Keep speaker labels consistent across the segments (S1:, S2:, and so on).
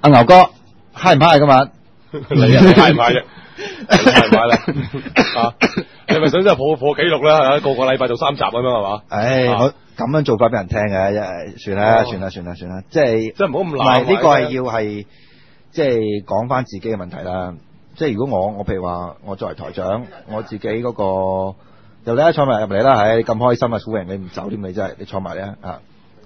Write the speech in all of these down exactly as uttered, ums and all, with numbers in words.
S1: 阿牛哥嗨唔嗨今晚？
S2: 你啊，你嗨唔嗨啫？嗨唔嗨啦？啊，你咪想真係破破紀錄啦？個個禮拜做三集咁樣係嘛？
S1: 唉，我咁樣做法俾人聽嘅，一係算啦，算啦，算啦，算啦，即係
S2: 即係唔好咁
S1: 唔
S2: 難。
S1: 係呢個係要係即係講翻自己嘅問題啦。即係如果我我譬如話我作為台長，我自己嗰個由你一坐埋入嚟啦，唉咁開心啊，歡迎你唔走添，你真係你坐埋嚟啊！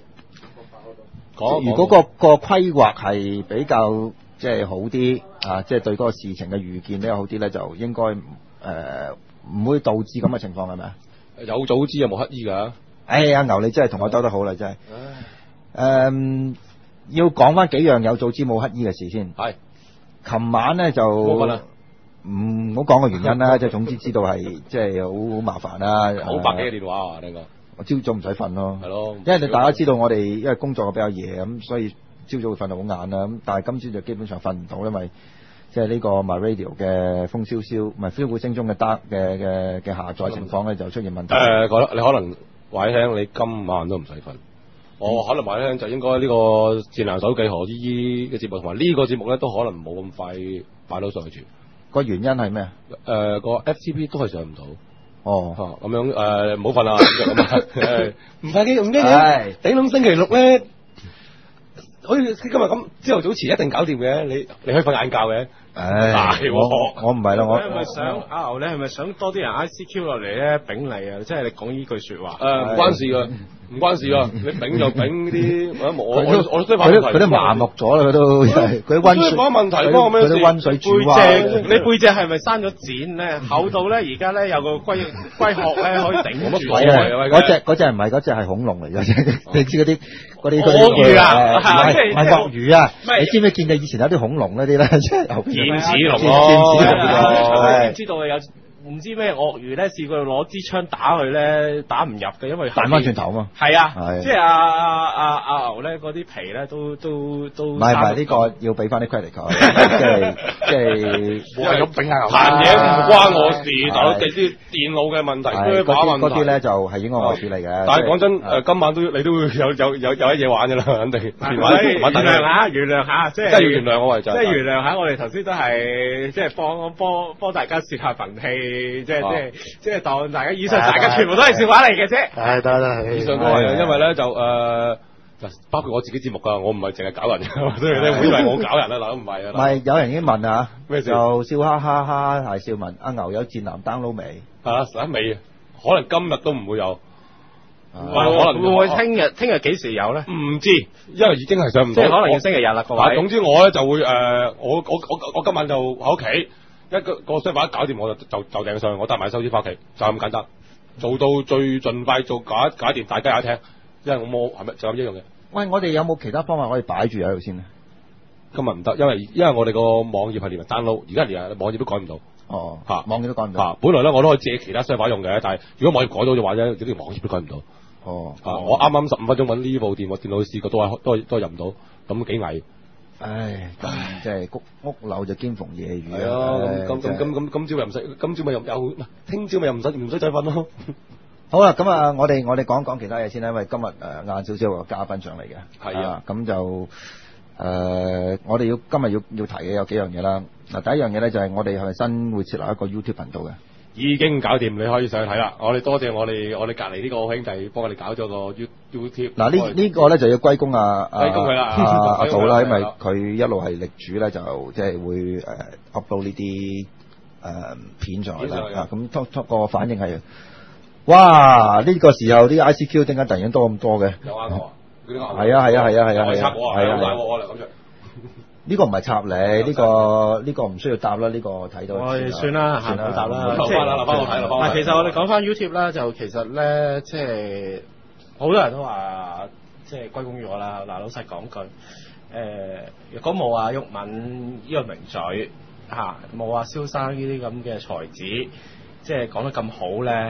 S1: 如果個個規劃係比較即係好啲啊，即係對嗰個事情嘅預見比較好啲咧，就應該誒唔會導致咁嘅情況係咪啊？
S2: 有早知有冇乞衣㗎？
S1: 唉，阿牛你真係同我兜得好啦，真係。誒，要講翻幾樣有早知冇乞衣嘅事先。
S2: 係。
S1: 琴晚咧就唔好講個原因啦，即係總之知道係即係好好麻煩啦。
S2: 好百幾個電話啊，呢個。
S1: 我朝早唔使瞓咯。
S2: 係咯。
S1: 因為你大家知道我哋因為工作比較夜咁，所以朝早會瞓到好晏啦。咁但係今朝就基本上瞓唔到，因為即係呢個 MyRadio 嘅風蕭蕭，唔係歡呼聲中嘅得嘅嘅嘅下載情況咧就出現問題。
S2: 誒，覺得你可能話你聽，你今晚都唔使瞓。我可能話你聽就應該呢個戰狼手記何依依嘅節目，同埋呢個節目咧都可能冇咁快擺到上去住。
S1: 個原因係咩啊？
S2: 誒，個 F T P 都係上唔到。
S1: 哦，
S2: 咁樣誒，唔好瞓啦，咁啊，誒，唔快機唔驚嘅，頂籠星期六咧，好似今日咁朝頭早前一定搞掂嘅，你你可以瞓晏覺嘅。
S1: 唉，我我唔係啦，我
S3: 你係咪想阿牛？你係咪想多啲人 I C Q 落嚟咧？丙你啊！即係你講呢句説話。
S2: 誒，唔關事㗎，唔關事㗎。你丙就丙啲，我我我都
S1: 佢都佢都麻木咗啦，佢都佢啲溫水。
S2: 講問題幫咩？
S1: 佢啲溫水煮蛙。
S3: 背脊，你背脊係咪生咗癬咧？厚到咧，而家咧有個龜龜殼咧可以頂住。
S1: 嗰隻嗰隻唔係嗰隻係恐龍嚟嘅，你知嗰啲嗰啲
S3: 鱷魚啊，
S1: 係唔係鱷魚啊？你知唔知見到以前有啲恐龍嗰啲咧？即係
S3: 劍齒龍
S1: 咯，
S3: 知道有唔知咩鱷魚咧，試過攞支槍打佢咧，打唔入嘅，因為
S1: 彈翻轉頭嘛。
S3: 係啊，即係阿阿阿阿牛咧，嗰啲皮咧都都都。
S1: 唔係唔係，呢個要俾翻啲 credit 佢，即係即係。
S2: 係咁俾下牛。彈嘢唔關我事，就係啲電腦嘅問題，嗰啲
S1: 嗰啲咧就係應該我處理嘅。
S2: 但係講真，誒今晚都你都會有有有有一嘢玩㗎啦，肯定。電話
S3: 原諒下，原諒下，即係。
S2: 即係要原諒我為就。
S3: 即係原諒下，我哋頭先都係即係幫幫幫大家泄下憤氣。即係即係即係當大家以上大家全部都係笑話嚟嘅啫。
S1: 係得得，
S2: 以上都係，因為咧就誒，包括我自己節目㗎，我唔係淨係搞人，所以你會以為我搞人啦，嗱都唔係啊。
S1: 唔係有人已經問啊，
S2: 咩事？
S1: 就笑哈哈哈係笑問阿牛有戰男 download 未？
S2: 啊，實未，可能今日都唔會有。
S3: 可能會唔會聽日聽日幾時有咧？
S2: 唔知，因為已經係上唔到。
S3: 即係可能要星期日啦，各位。
S2: 嗱，總之我咧就會誒，我我我我今晚就喺屋企。一個個商品一搞掂我就就就掟上去，我帶埋手指翻屋企，就咁簡單，做到最盡快做搞搞掂，大家一聽，因為我冇係咪就咁一樣嘅。
S1: 喂，我哋有冇其他方法可以擺住喺度先咧？
S2: 今日唔得，因為因為我哋個網頁係連埋 download，而家連網頁都改唔到。
S1: 哦，
S2: 嚇、啊，
S1: 網頁都改唔到。
S2: 嚇、啊，本來咧我都可以借其他商品用嘅，但係如果網頁改到嘅話咧，連網頁都改唔到。
S1: 哦，
S2: 啊，我啱啱十五分鐘揾呢部電話電腦試過，都係都係都係入唔到，咁幾危。
S1: 唉，咁即係屋屋漏就兼逢夜雨
S2: 係啊！咁咁咁咁今朝咪唔使，今朝咪又又，聽朝咪又唔使唔使再瞓咯。
S1: 好啦，咁啊，我哋我哋講講其他嘢先啦，因為今日誒晏少少有個嘉賓上嚟嘅。
S2: 係啊，
S1: 咁就誒，我哋要今日要要提嘅有幾樣嘢啦。嗱，第一樣嘢咧就係我哋係咪新會設立一個 YouTube 頻道嘅？
S2: 已經搞掂，你可以上去睇啦。我哋多謝我哋我哋隔離呢個好兄弟幫我哋搞咗個 YouTube。
S1: 嗱，呢呢個咧就要歸功啊
S2: 歸功佢啦，
S1: 阿阿杜啦，因為佢一路係力主咧，就即係會誒 upload 呢啲誒片上去啦。咁突突個反應係，哇！呢個時候啲 I C Q 點解突然間多咁多嘅？
S2: 有啱我，係
S1: 啊係啊係啊係啊係啊，
S2: 係啊，我嚟咁樣。
S1: 呢個唔係插你，呢個呢個唔需要答啦，呢個睇到。
S3: 我哋算啦，
S1: 算啦，
S3: 答啦。
S2: 留翻啦，留翻我睇，留翻我睇。
S3: 其實我哋講翻 YouTube 啦，就其實咧，即係好多人都話，即係歸功於我啦。嗱，老實講句，誒，如果冇阿毓民呢個名嘴嚇，冇阿蕭生呢啲咁嘅才子，即係講得咁好咧，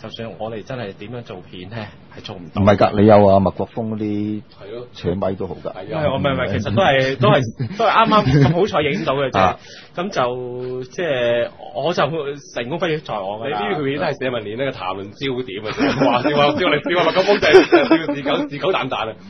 S3: 就算我哋真係點樣做片咧，係做唔到。
S1: 唔係㗎，你有啊麥國峰嗰啲
S2: 係咯，
S1: 扯米都好㗎。
S3: 係啊，我唔係唔係，其實都係都係都係啱啱咁好彩影到嘅啫。咁就即係我就成功不於在我㗎啦。
S2: 你呢條片都係社民連呢個談論焦點啊！話話話叫我哋叫我麥國峰就係自狗自狗蛋蛋啊！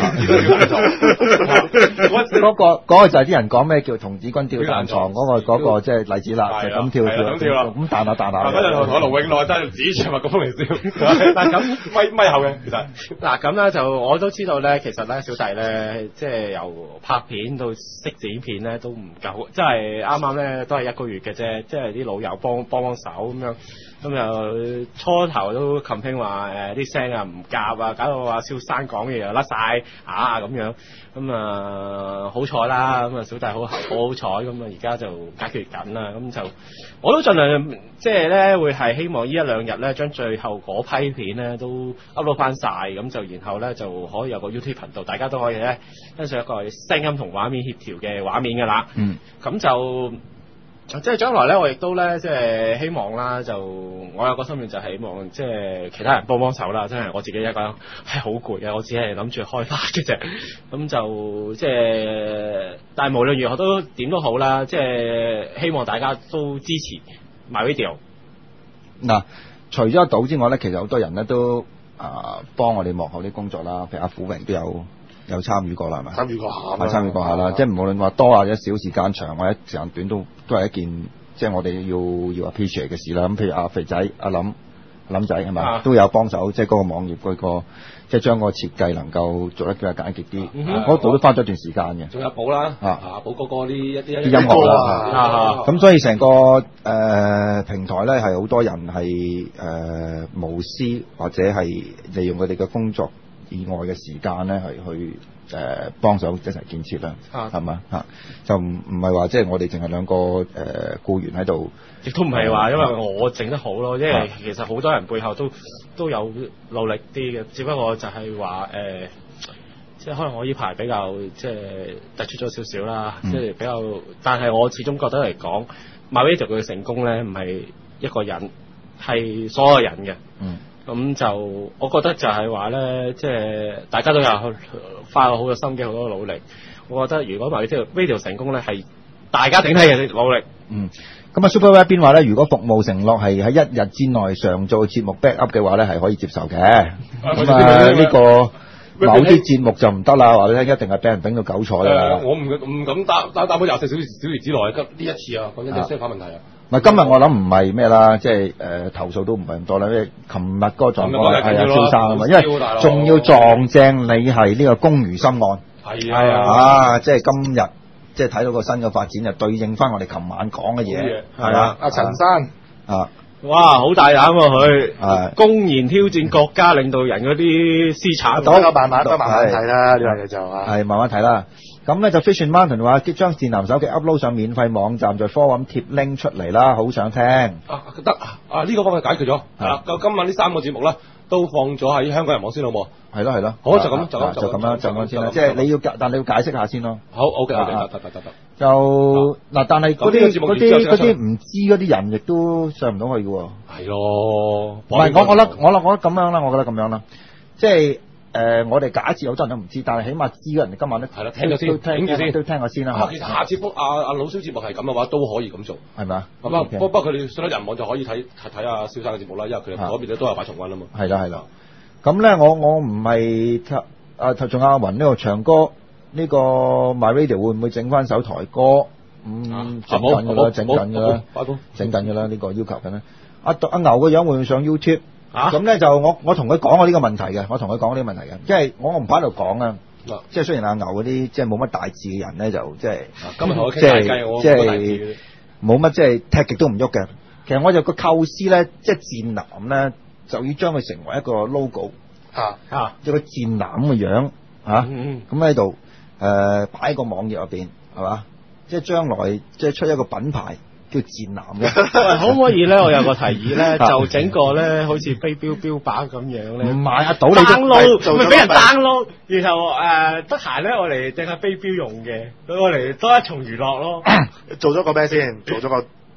S1: 嗰個嗰個就係啲人講咩叫童子軍跳彈床嗰個嗰個即係例子啦，就咁跳跳咁跳咁彈下彈下。
S2: 嗰陣同同盧永樂真係指住麥國峰嚟笑。但咁咪咪後嘅其實
S3: 嗱咁咧就我都知道咧，其實咧小弟咧即係由拍片到識剪片咧都唔夠，即係啱啱咧都係一個月嘅啫，即係啲老友幫幫幫手咁樣，咁又初頭都 complain 話誒啲聲啊唔夾啊，搞到阿蕭生講嘢又甩晒啊咁樣，咁啊好彩啦，咁啊小弟好好好彩，咁啊而家就解決緊啦，咁就我都盡量即係咧會係希望呢一兩日咧將最後嗰批片咧都 upload 翻晒，咁就然後咧就可以有個 YouTube 頻道，大家都可以咧欣賞一個聲音同畫面協調嘅畫面㗎啦。
S1: 嗯，咁
S3: 就。即係將來咧，我亦都咧，即係希望啦，就我有個心願就係希望，即係其他人幫幫手啦。真係我自己一個人係好攰嘅，我只係諗住開發嘅啫。咁就即係，但係無論如何都點都好啦，即係希望大家都支持 MyRadio。
S1: 嗱，除咗阿賭之外咧，其實好多人咧都啊幫我哋幕後啲工作啦，譬如阿虎榮都有。有參與過啦，係咪？
S2: 參與過下，
S1: 係參與過下啦。即係無論話多或者少，時間長或者時間短，都都係一件即係我哋要要 appreciate 嘅事啦。咁譬如阿肥仔、阿林、林仔係咪、啊、都有幫手，即係嗰個網頁嗰、嗰個即係將個設計能夠做得比較簡潔啲。嗰度、嗯、都花咗一段時間嘅。仲有寶啦，啊啊寶哥哥啲一啲啲音樂啦，咁所以成個誒、呃、平台咧係好多人係誒、呃、無私或者係利用佢哋嘅工作以外嘅時間咧，係去誒、呃、幫手一齊建設啦，係嘛嚇？就唔唔係話即係我哋淨係兩個誒、呃、僱員喺度，
S3: 亦都唔係話因為我整得好咯，因為其實好多人背後都都有努力啲嘅，只不過就係話誒，即係可能我呢排比較即係突出咗少少啦，即係、嗯、比較，但係我始終覺得嚟講，MyRadio佢嘅成功咧，唔係一個人，係所有人嘅。嗯。咁就我覺得就係話咧，即係大家都有花咗好多心機、好多努力。我覺得如果MyRadio Radio 成功咧，係大家整體嘅努力。嗯。咁啊 ，Superweb 邊話咧？如果服務承諾係喺一日之內常做節目 back up 嘅話咧，係可以接受嘅。咁啊，呢個某啲節目就唔得啦，話你聽一定係俾人頂到韭菜啦。
S2: 我唔唔敢打打打到廿四小時小時之內，呢一次啊，講真真係反問題啊！
S1: 唔係今日我諗唔係咩啦，即係誒、呃、投訴都唔係咁多啦，因為琴日嗰個狀況係啊蕭生啊嘛，因為仲要撞正你係呢個龔如心案，係啊，啊即係今日即係睇到個新嘅發展，就對應翻我哋琴晚講嘅嘢，係啊，阿陳生啊，哇好大膽喎佢，係公然挑戰國家領導人嗰啲私產，到慢慢都慢慢睇啦，呢樣嘢就係慢慢睇啦。咁咧就 Fishing Mountain 話，即將智能手機 upload 上免費網站，再 forward 咁貼 link 出嚟啦，好想聽。啊得啊，呢、這個方面解決咗。係啦，咁今晚呢三個節目咧都放咗喺香港人網先好冇？係咯係咯。好就咁就咁就咁啦，就咁先啦。即係你要但你要解釋下先咯。好 OK OK 得得得得得。就嗱，但係嗰啲嗰啲嗰啲唔知嗰啲人亦都上唔到去嘅喎。係咯。唔係我我覺得我諗我覺得咁樣啦，我覺得咁樣啦，即係。誒、呃，我哋假設好多人都唔知，但係起碼知嘅人哋今晚咧係啦，聽咗先，聽住先，都聽下先啦。其實下次阿阿老蕭節目係咁嘅話，都可以咁做，係咪啊？咁啊，不不過佢哋上咗人網就可以睇睇下蕭生嘅節目啦，因為佢哋嗰邊咧都係擺重溫啊嘛。係啦係啦。咁咧，我我唔係啊，仲有阿雲呢個唱歌呢、呢個 MyRadio 會唔會整翻首台歌？嗯，整緊㗎啦，整緊㗎啦，整緊㗎啦，呢個要求緊咧。阿阿牛個樣會唔會上 YouTube？咁咧、啊、就我我同佢講過呢個問題嘅，我同佢講呢個問題嘅，即係我唔喺度講啊，即係雖然阿牛嗰啲即係冇乜大志嘅人咧，就即係今日同我傾大計，即係冇乜即係踢極都唔喐嘅。其實我就個構思咧，即係戰艦咧，就要將佢成為一個 logo 啊啊，一個戰艦咁嘅樣啊，咁喺度誒擺喺個網頁入邊係嘛，即係將來即係出一個品牌。叫戰艦嘅，可唔可以咧？我有個提議咧，就整個咧，好似飛鏢標靶咁樣咧。唔係啊，賭你 download，咪俾人 download，然後誒得閒咧，我嚟整下飛鏢用嘅，我嚟多一重娛樂咯。做咗個咩先？做咗個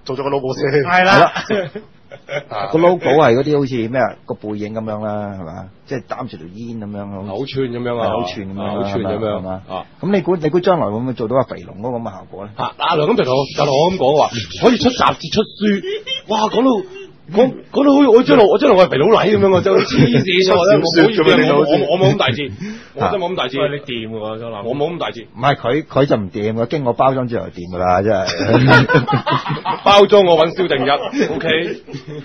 S4: 做咗個 logo 先。
S3: 係啦。
S1: 個 logo 係嗰啲好似咩啊個背影咁樣啦，係嘛？即係擔住條煙咁樣，
S2: 扭串咁樣啊，
S1: 扭串咁樣，
S2: 扭串咁樣
S1: 嘛？
S2: 啊！
S1: 咁你估你估將來會唔會做到阿肥龍嗰個咁嘅效果咧？
S2: 嚇！阿梁咁就同我就同我咁講話，可以出雜誌出書，哇！講到講講到好似我將來我將來我係肥佬黎咁樣啊，真係黐線啊！我我我冇咁大志，我真冇咁大志。
S3: 你掂喎，真係
S2: 我冇咁大志。
S1: 唔係佢佢就唔掂嘅，經我包裝之後就掂㗎啦，真係。
S2: 包裝我揾蕭定一 ，OK。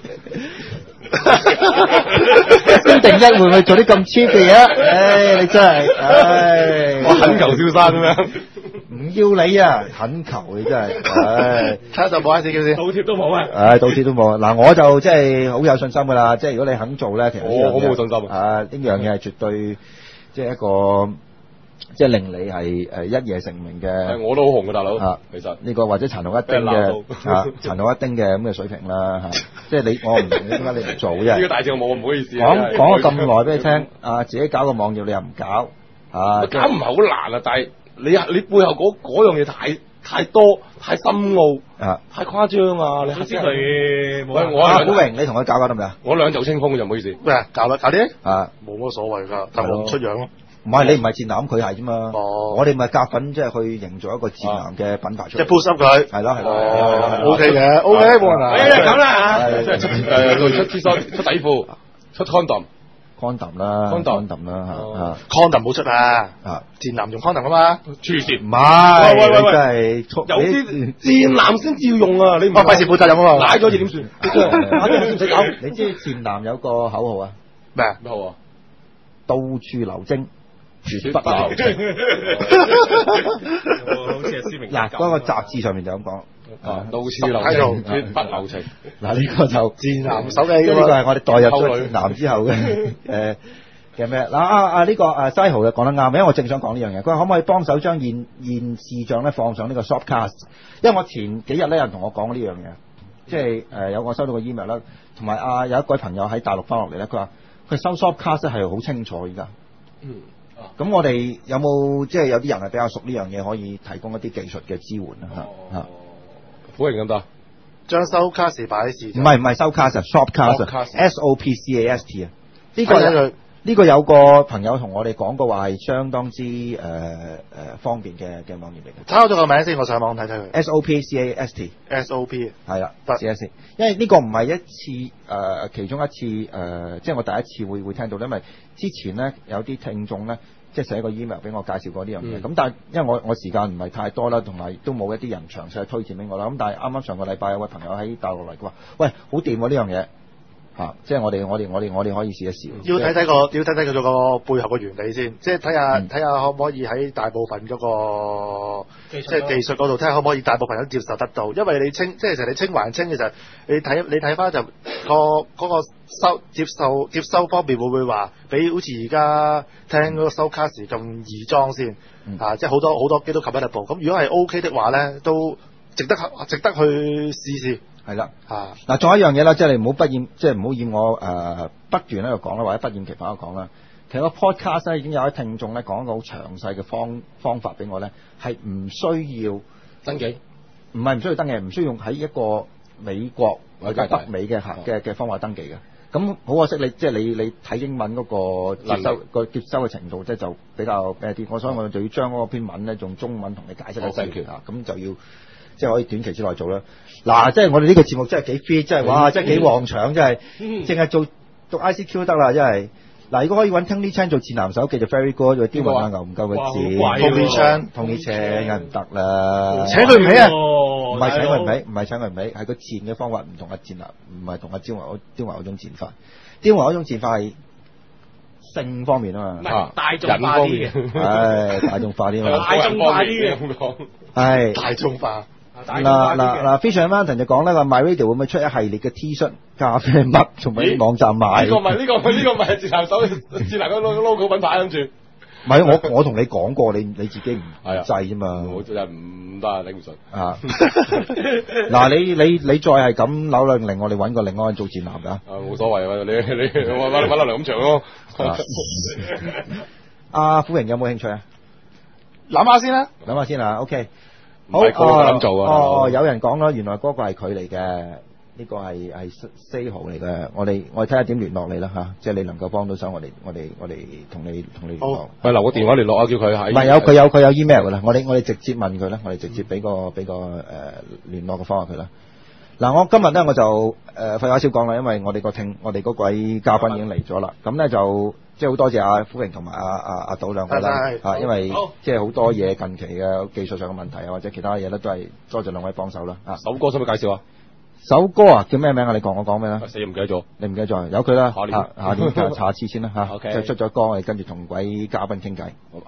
S1: 蕭定一會唔會做啲咁 cheap 嘅嘢？唉，你真係，唉，
S2: 我懇求蕭生咁樣。
S1: 唔要你啊！懇求你真係，唉，
S4: 睇下就冇 I C Q 先，
S3: 倒貼都冇啊！
S1: 唉，倒貼都冇。嗱，我就即係好有信心㗎啦，即係如果你肯做咧，其實
S2: 我好冇信心
S1: 啊！呢樣嘢係絕對即係一個。即係令你係誒一夜成名嘅，
S2: 我都好紅嘅大佬
S1: 啊！
S2: 其實
S1: 呢個或者殘留一丁嘅啊，殘留一丁嘅咁嘅水平啦嚇。即係你我唔明點解你唔做啫？
S2: 呢個大隻我冇，唔好意思。
S1: 講講咗咁耐俾你聽，啊自己搞個網頁你又唔搞啊？
S2: 搞唔係好難啊，但係你你背後嗰嗰樣嘢太太多太深奧
S1: 啊，
S2: 太誇張啊！你
S3: 知佢
S2: 喂我阿
S1: 古榮，你同佢搞搞得唔得啊？
S2: 我兩袖清風就唔好意思。
S4: 喂，搞啦，搞啲
S1: 啊，
S4: 冇乜所謂㗎，但我唔出樣咯。
S1: 唔係你唔係賤男，佢係啫嘛。
S4: 哦，
S1: 我哋咪夾粉，即係去營造一個賤男嘅品牌出嚟。
S4: 即係 push up 佢。
S1: 係咯係咯。
S4: 哦 ，OK 嘅 ，OK 冇問題。
S2: 係啊，咁啦嚇，即係出誒出 T 恤、出底褲、出 condom。
S1: condom 啦
S2: condom
S1: 啦嚇
S4: condom 冇出啊。
S1: 啊，
S4: 賤男用 condom 啊嘛。
S2: 黐線。
S1: 唔係，
S2: 喂喂喂，
S1: 真係
S2: 有啲賤男先照用啊！你唔
S4: 費事負責任啊嘛。
S2: 賴咗字點算？
S1: 唔使搞。你知賤男有個口號啊？
S4: 咩啊？
S2: 咩號啊？
S1: 到處留精。絕不留情。
S3: 好似係思明。
S1: 嗱，嗰個雜誌上面就咁講。
S2: 啊，到處留情，絕不留情。
S1: 嗱，呢個就
S4: 賤男手機。
S1: 呢個係我哋代入咗賤男之後嘅誒嘅咩？嗱啊啊呢個誒西豪嘅講得啱，因為我正想講呢樣嘢。佢話可唔可以幫手將現現視像咧放上呢個 Shopcast？因為我前幾日咧有人同我講呢樣嘢，即係誒有我收到個 email 啦，同埋啊有一位朋友喺大陸翻落嚟咧，佢話佢收 Shopcast 係好清楚而家。
S2: 嗯。
S1: 咁我哋有冇即係有啲人係比較熟呢樣嘢，可以提供一啲技術嘅支援啊？嚇嚇，
S2: 歡迎咁多，
S4: 將收卡士擺喺視像。
S1: 唔係唔係收卡士 ，Shopcast，S O P C A S T 啊。呢個
S4: 有
S1: 呢個有個朋友同我哋講過話係相當之誒誒方便嘅嘅網頁嚟嘅。
S4: 抄咗個名先，我上網睇睇佢。
S1: S O P C A S T，S
S4: O P
S1: 係啦，得 C S T。因為呢個唔係一次誒其中一次誒，即係我第一次會會聽到，因為之前咧有啲聽眾咧。即係寫個 email 俾我介紹過呢樣嘢，咁、嗯、但係因為我我時間唔係太多啦，同埋都冇一啲人詳細推薦俾我啦。咁但係啱啱上個禮拜有位朋友喺大陸嚟，佢話：喂，好掂喎呢樣嘢嚇！即係我哋我哋我哋我哋可以試一試。
S4: 要睇睇個要睇睇佢個背後嘅原理先，即係睇下睇下可唔可以喺大部分嗰、嗰個即係技術嗰度睇下可唔可以大部分人都接受得到。因為你清即係其實你清還清嘅時候，你睇你睇翻就、嗰個嗰、嗰個收接受接收方面會唔會話比好似而家聽嗰個收卡時咁易裝先、嗯、啊？即係好多好多機都 compatible。咁如果係 OK 的話咧，都值得值得去試試。
S1: 係啦，
S4: 嚇
S1: 嗱，仲有一樣嘢啦，即係你唔好不厭，即係唔好厭我誒不斷喺度講啦，或者不厭其煩喺度講啦。其實個 podcast 咧已經有啲聽眾咧講一個好詳細嘅方方法俾我咧，係唔需要
S2: 登記，
S1: 唔係唔需要登記，唔需要用喺一個美國或者北美嘅嘅嘅方法登記嘅。咁好可惜你，你即係你你睇英文嗰個接收個接收嘅程度，即係就比較咩啲。我所以我就要將嗰篇文咧用中文同你解釋一細段啊，咁就要。即係可以短期之內做啦。嗱，即係我哋呢個節目真係幾 free，真係哇，真係幾旺場，真係，淨係做讀 I C Q 得啦，真係。嗱，如果可以揾 Tony Chan 做賤男手記就 very good，因為刁民阿牛唔夠佢錢。Tony Chan，Tony Chan 梗係唔得啦。
S4: 請佢唔起啊？
S1: 唔係請佢唔起，唔係請佢唔起，係個賤嘅方法唔同阿賤男，唔係同阿刁民刁民嗰種賤法。刁民嗰種賤法係性方面啊嘛，
S3: 大眾化啲嘅，
S1: 係大眾化啲嘛，
S3: 大眾化啲嘅咁講，
S1: 係
S4: 大眾化。
S1: 嗱嗱嗱 Fisher Mountain 就講咧話 My Radio 會唔會出一系列嘅 T 恤、咖啡乜，同埋啲網站賣？
S2: 呢個咪呢個呢個咪係賤男手賤男嗰 logo 品牌跟住。
S1: 唔係我我同你講過，你你自己唔制啫嘛。
S2: 我真係唔得啊，頂唔順
S1: 啊！嗱，你你你再係咁扭兩令，我哋揾個另外人做賤男㗎。
S2: 啊，冇所謂啊！你你揾揾揾梁錦祥咯。
S1: 阿虎榮有冇興趣啊？
S4: 諗下先啦，
S1: 諗下先啊。OK。
S2: 唔係個個咁做啊。
S1: 哦哦，有人講啦，原來嗰個係佢嚟嘅。呢個係係 say 號嚟嘅，我哋我哋睇下點聯絡你啦嚇，即係你能夠幫到手，我哋我哋我哋同你同你聯絡。
S2: 係留個電話聯絡啊，叫佢喺。
S1: 唔係有佢有佢有 email 㗎啦，我哋我哋直接問佢啦，我哋直接俾個俾個誒聯絡嘅方法佢啦。嗱，我今日咧我就誒廢話少講啦，因為我哋個聽我哋嗰位嘉賓已經嚟咗啦，咁咧就即係好多謝阿福榮同埋阿阿阿杜兩位啦嚇，因為即係好多嘢近期嘅技術上嘅問題啊，或者其他嘢咧都係多謝兩位幫手啦嚇。
S2: 首歌使唔使介紹啊？
S1: 首歌啊，叫咩名啊？你講我講咩啦？
S2: 死唔記得咗，
S1: 你唔記得咗？有佢啦，
S2: 下年
S1: 下下年就查次先啦嚇。
S2: OK，
S1: 就出咗歌，我哋跟住同位嘉賓傾偈，好嘛？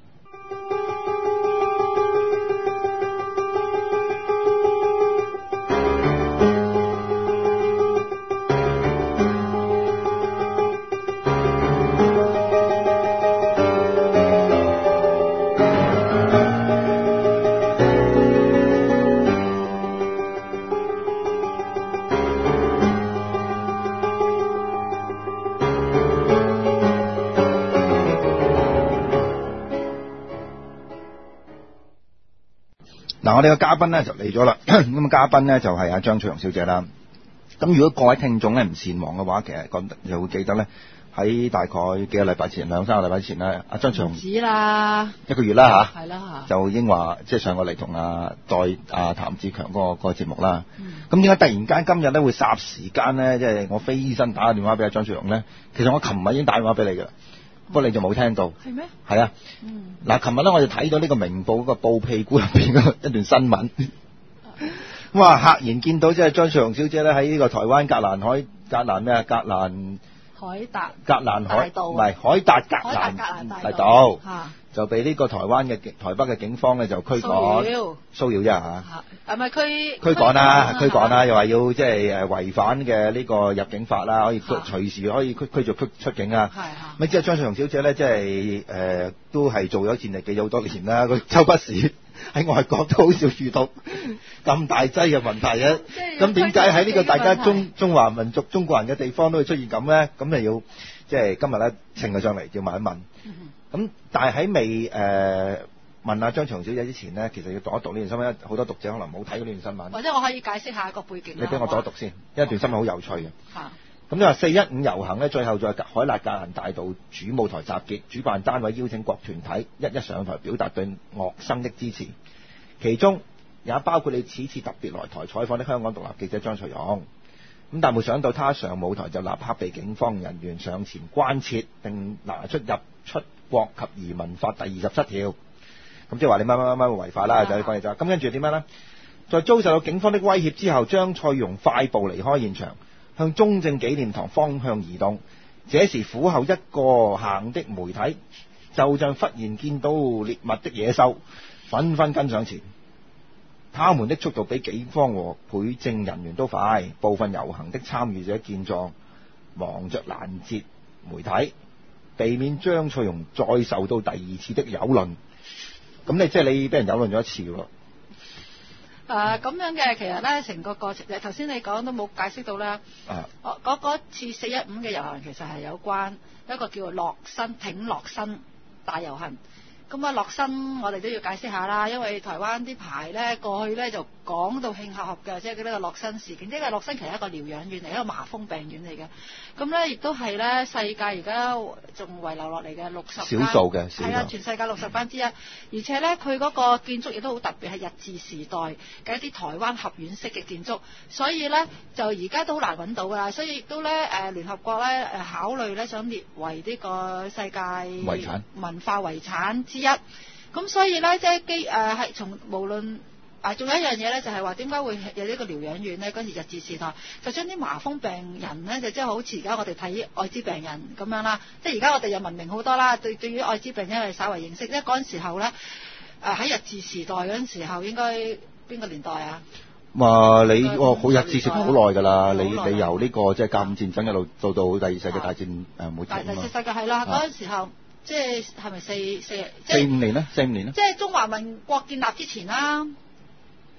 S1: 嗱，我哋嘅嘉賓咧就嚟咗啦，咁嘉賓咧就係阿張翠容小姐啦。咁如果各位聽眾咧唔善忘嘅話，其實覺得就會記得咧，喺大概幾個禮拜前，兩三個禮拜前咧，阿張翠容
S5: 止啦，
S1: 一個月啦嚇，
S5: 係啦嚇，
S1: 就已經話即係上過嚟同阿代阿譚志強嗰個嗰個節目啦。咁點解突然間今日咧會霎時間咧，即係我飛身打個電話俾阿張翠容咧？其實我琴日已經打電話俾你㗎啦。不過你就冇聽到，
S5: 係咩？
S1: 係啊，
S5: 嗯，
S1: 嗱，琴日咧我就睇到呢個明報嗰個報屁股入邊嗰一段新聞，咁啊，赫然見到即係張翠容小姐咧喺呢個台灣格蘭海格蘭咩啊格蘭
S5: 海達
S1: 格蘭海
S5: 道
S1: 唔係海達格
S5: 海達
S1: 蘭
S5: 格蘭大
S1: 大
S5: 道
S1: 道
S5: 嚇，
S1: 就被呢個台灣嘅台北嘅警方咧就驅趕
S5: 騷擾
S1: 騷擾啫嚇。
S5: 嚇，係咪驅
S1: 驅趕啦，驅趕啦，
S5: 嚇
S1: 又話要即係誒違反嘅呢個入境法啦，可以
S5: 嚇
S1: 隨時可以驅驅逐出出境啊。
S5: 係嚇，
S1: 咪即係張翠容小姐咧，即係誒都係做咗戰地記咗好多年啦。佢周不時喺外國都好少遇到咁大劑嘅問題嘅。咁點解喺呢個大家中中華民族中國人嘅地方都會出現咁咧？咁你要即係今日咧請佢上嚟要問一問。咁但係喺未誒問阿張翠容小姐之前呢，其實要讀一讀呢段新聞，好多讀者可能冇睇過呢段新聞。
S5: 或者我可以解釋下個背景。
S1: 你俾我讀一讀先，因為段新聞好有趣嘅。
S5: 嚇。
S1: 咁你話四一五遊行呢，最後在海納格蘭大道主舞台集結，主辦單位邀請各團體一一上台表達對學生的支持，其中也包括你此次特別來台採訪的香港獨立記者張翠容。咁但冇想到他上舞台就立刻被警方人員上前關切，並拿出入出國及移民法第二十七條。咁即係話你乜乜乜乜會違法啦，就係講嘢就。咁跟住點樣呢？在遭受到警方的威脅之後，張翠容快步離開現場，向中正紀念堂方向移動。這時苦候一個行的媒體，就像忽然見到獵物的野獸，紛紛跟上前。他們的速度比警方和配證人員都快，部分遊行的參與者見狀，忙着攔截媒體，避免張翠容再受到第二次的蹂躪。咁你即係你俾人蹂躪咗一次咯。
S5: 誒咁、呃、樣嘅，其實咧成個過程，頭先你講都冇解釋到啦。
S1: 啊，
S5: 嗰嗰次四一五嘅遊行其實係有關一個叫做樂新挺樂新大遊行。咁啊，樂新我哋都要解釋下啦，因為台灣啲牌咧過去咧就講到興合合嘅，即係佢呢個樂新事件。呢個樂新其實係一個療養院嚟，一個麻風病院嚟嘅。咁咧亦都係咧世界而家仲遺留落嚟嘅六十間，
S1: 少數嘅，
S5: 係啊，全世界六十間之一。而且咧佢嗰個建築亦都好特別，係日治時代嘅一啲台灣合院式嘅建築，所以咧就而家都好難揾到㗎啦。所以亦都咧誒聯合國咧誒考慮咧想列為呢個世界遺產文化遺產之一。咁所以咧，即係基誒係從無論啊，仲有一樣嘢咧，就係話點解會有呢個療養院咧？嗰時日治時代就將啲麻風病人咧，就即係好似而家我哋睇愛滋病人咁樣啦。即係而家我哋又文明好多啦，對對於愛滋病因為稍為認識。即係嗰陣時候咧，誒喺日治時代嗰陣時候，應該邊個年代啊？
S1: 嘛，你哦好日治時好耐㗎啦，你你由呢個即係甲午戰爭一路到到第二世界大戰誒末期啊嘛。
S5: 第四世界係啦，嗰陣時候。即係係咪四四
S1: 四五年咧？四五年咧？
S5: 即係中華民國建立之前啦。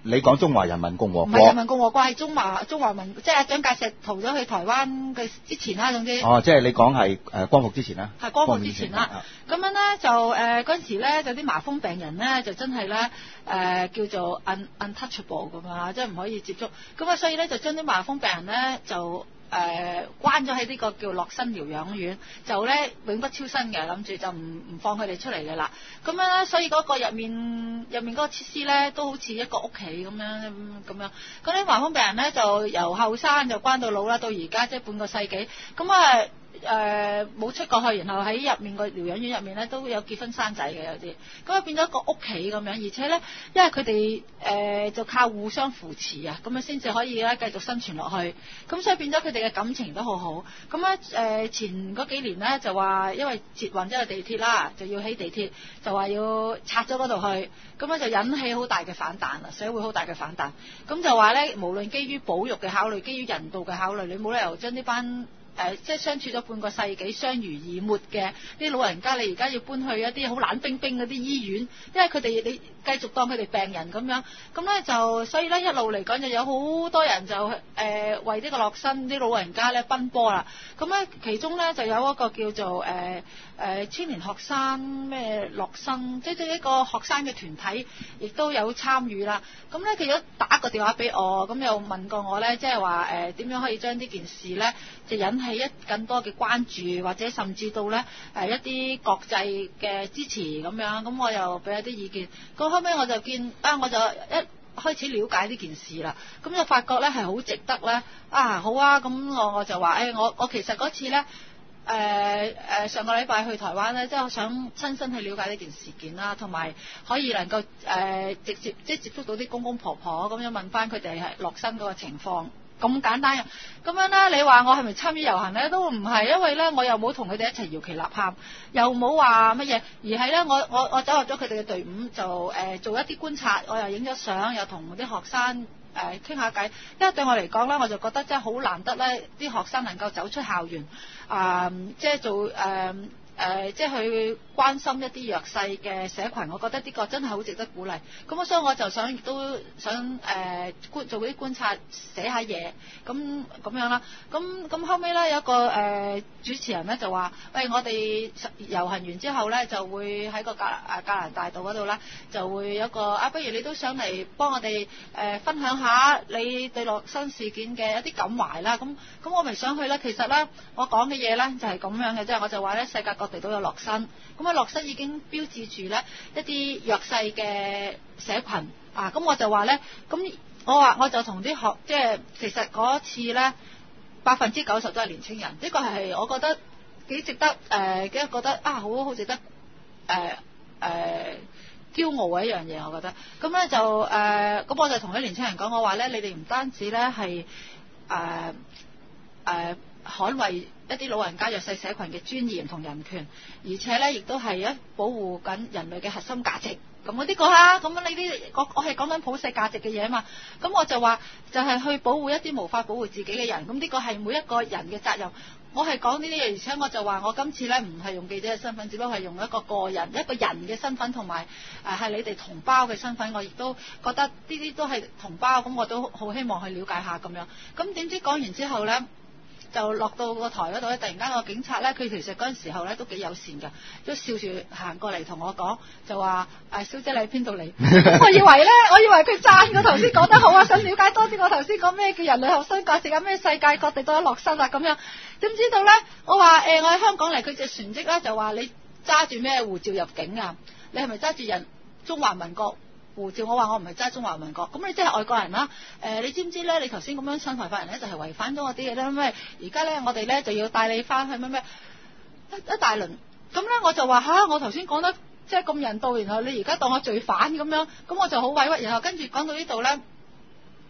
S1: 你講中華人民共和國，
S5: 唔係人民共和國，係中華中華民，即係蔣介石逃咗去台灣嘅之前啦，總之。
S1: 哦，即係你講係誒光復之前啦。
S5: 係光復之前啦。咁樣咧就誒嗰陣時咧，就啲麻風病人咧就真係咧誒叫做 un untouchable 咁啊，即係唔可以接觸。咁啊，所以咧就將啲麻風病人咧就。誒、呃、關咗喺呢個叫樂生療養院，就咧永不超生嘅，諗住就唔唔放佢哋出嚟嘅啦。咁樣咧，所以嗰個入面入面嗰個設施咧，都好似一個屋企咁樣咁樣。嗰啲麻風病人咧，就由後生就關到老啦，到而家即係半個世紀。咁啊誒冇出過去，然後喺入面個療養院入面咧都有結婚生仔嘅有啲，咁啊變咗一個屋企咁樣，而且咧因為佢哋誒就靠互相扶持啊，咁樣先至可以咧繼續生存落去，咁所以變咗佢哋嘅感情都好好。咁咧誒前嗰幾年咧就話因為捷運即係地鐵啦，就要起地鐵，就話要拆咗嗰度去，咁咧就引起好大嘅反彈啦，社會好大嘅反彈。咁就話咧無論基於保育嘅考慮，基於人道嘅考慮，你冇理由將呢班誒、呃，即係相處咗半個世紀，相濡以沫嘅啲老人家，你而家要搬去一啲好冷冰冰嗰啲醫院，因為佢哋你繼續當佢哋病人咁樣，咁咧就所以咧一路嚟講就有好多人就誒、呃、為呢個樂生啲老人家咧奔波啦。咁咧其中咧就有一個叫做誒誒、呃呃、青年學生咩樂生，即係一個學生嘅團體，亦都有參與啦。咁咧佢有打個電話俾我，咁又問過我咧，即係話誒點樣可以將呢件事咧就引起一更多嘅關注，或者甚至到咧誒、呃、一啲國際嘅支持咁樣，咁我又俾一啲意見。咁後尾我就見啊，我就一開始了解呢件事啦，咁就發覺咧係好值得咧啊，好啊，咁我我就話誒、哎，我我其實嗰次咧誒誒上個禮拜去台灣咧，即係我想親身去了解呢件事件啦，同埋可以能夠誒、呃、直接即係接觸到啲公公婆婆咁樣問翻佢哋係樂生嗰個情況。咁簡單嘅，咁樣咧，你話我係咪參與遊行咧？都唔係，因為咧我又冇同佢哋一齊搖旗吶喊，又冇話乜嘢，而係咧我我我走入咗佢哋嘅隊伍，就誒、呃、做一啲觀察，我又影咗相，又同啲學生誒傾下偈。因為對我嚟講咧，我就覺得真係好難得咧，啲學生能夠走出校園，啊、呃，即係做誒。呃誒、呃，即係去關心一啲弱勢嘅社群，我覺得呢個真係好值得鼓勵。咁所以我就想亦都想誒觀、呃、做啲觀察，寫下嘢，咁咁樣啦。咁咁後尾咧有一個誒、呃、主持人咧就話：喂，我哋遊行完之後咧，就會喺個格誒格蘭大道嗰度咧，就會有一個啊，不如你都上嚟幫我哋誒、呃、分享下你對樂生事件嘅一啲感懷啦。咁咁我咪想去咧。其實咧，我講嘅嘢咧就係咁樣嘅啫。我就話咧，世界各地都有樂生，咁啊樂生已經標誌住咧一啲弱勢嘅社群啊，咁我就話咧，咁我話我就同啲學，即係其實嗰次咧百分之九十都係年青人，呢個係我覺得幾值得誒，幾、呃、覺得啊好好值得誒誒驕傲嘅一樣嘢，我覺得，咁咧就誒，咁、呃、我就同啲年青人講，我話咧，你哋唔單止咧係誒誒捍衛一啲老人家弱勢社群嘅尊嚴同人權，而且咧亦都係一保護緊人類嘅核心價值。咁我呢個啦，咁呢啲我我係講緊普世價值嘅嘢啊嘛。咁我就話就係去保護一啲無法保護自己嘅人。咁呢個係每一個人嘅責任。我係講呢啲嘢，而且我就話我今次咧唔係用記者嘅身份，只不過係用一個個人一個人嘅身份，同埋誒係你哋同胞嘅身份。我亦都覺得呢啲都係同胞，咁我都好希望去了解下咁樣。咁點知講完之後咧，就落到個台嗰度咧，突然間個警察咧，佢其實嗰陣時候咧都幾友善㗎，都笑住行過嚟同我講，就話誒、啊、小姐你喺邊度嚟？我以為咧，我以為佢讚我頭先講得好啊，想了解多啲我頭先講咩叫人類學生價值啊，咩世界各地都有樂生啊咁樣。點知道咧？我話誒、呃、我喺香港嚟，佢隻船職咧就話你揸住咩護照入境啊？你係咪揸住人中華民國護照？我話我唔係揸中華民國，咁你即係外國人啦。誒、呃，你知唔知咧？你頭先咁樣侵犯法人咧，就係、是、違反咗我啲嘢咧。咩？而家咧，我哋咧就要帶你翻去咩咩一一大輪。咁咧，我就話吓、啊，我頭先講得即係咁人道，然後你而家當我罪犯咁樣，咁我就好委屈。然後跟住講到呢度咧，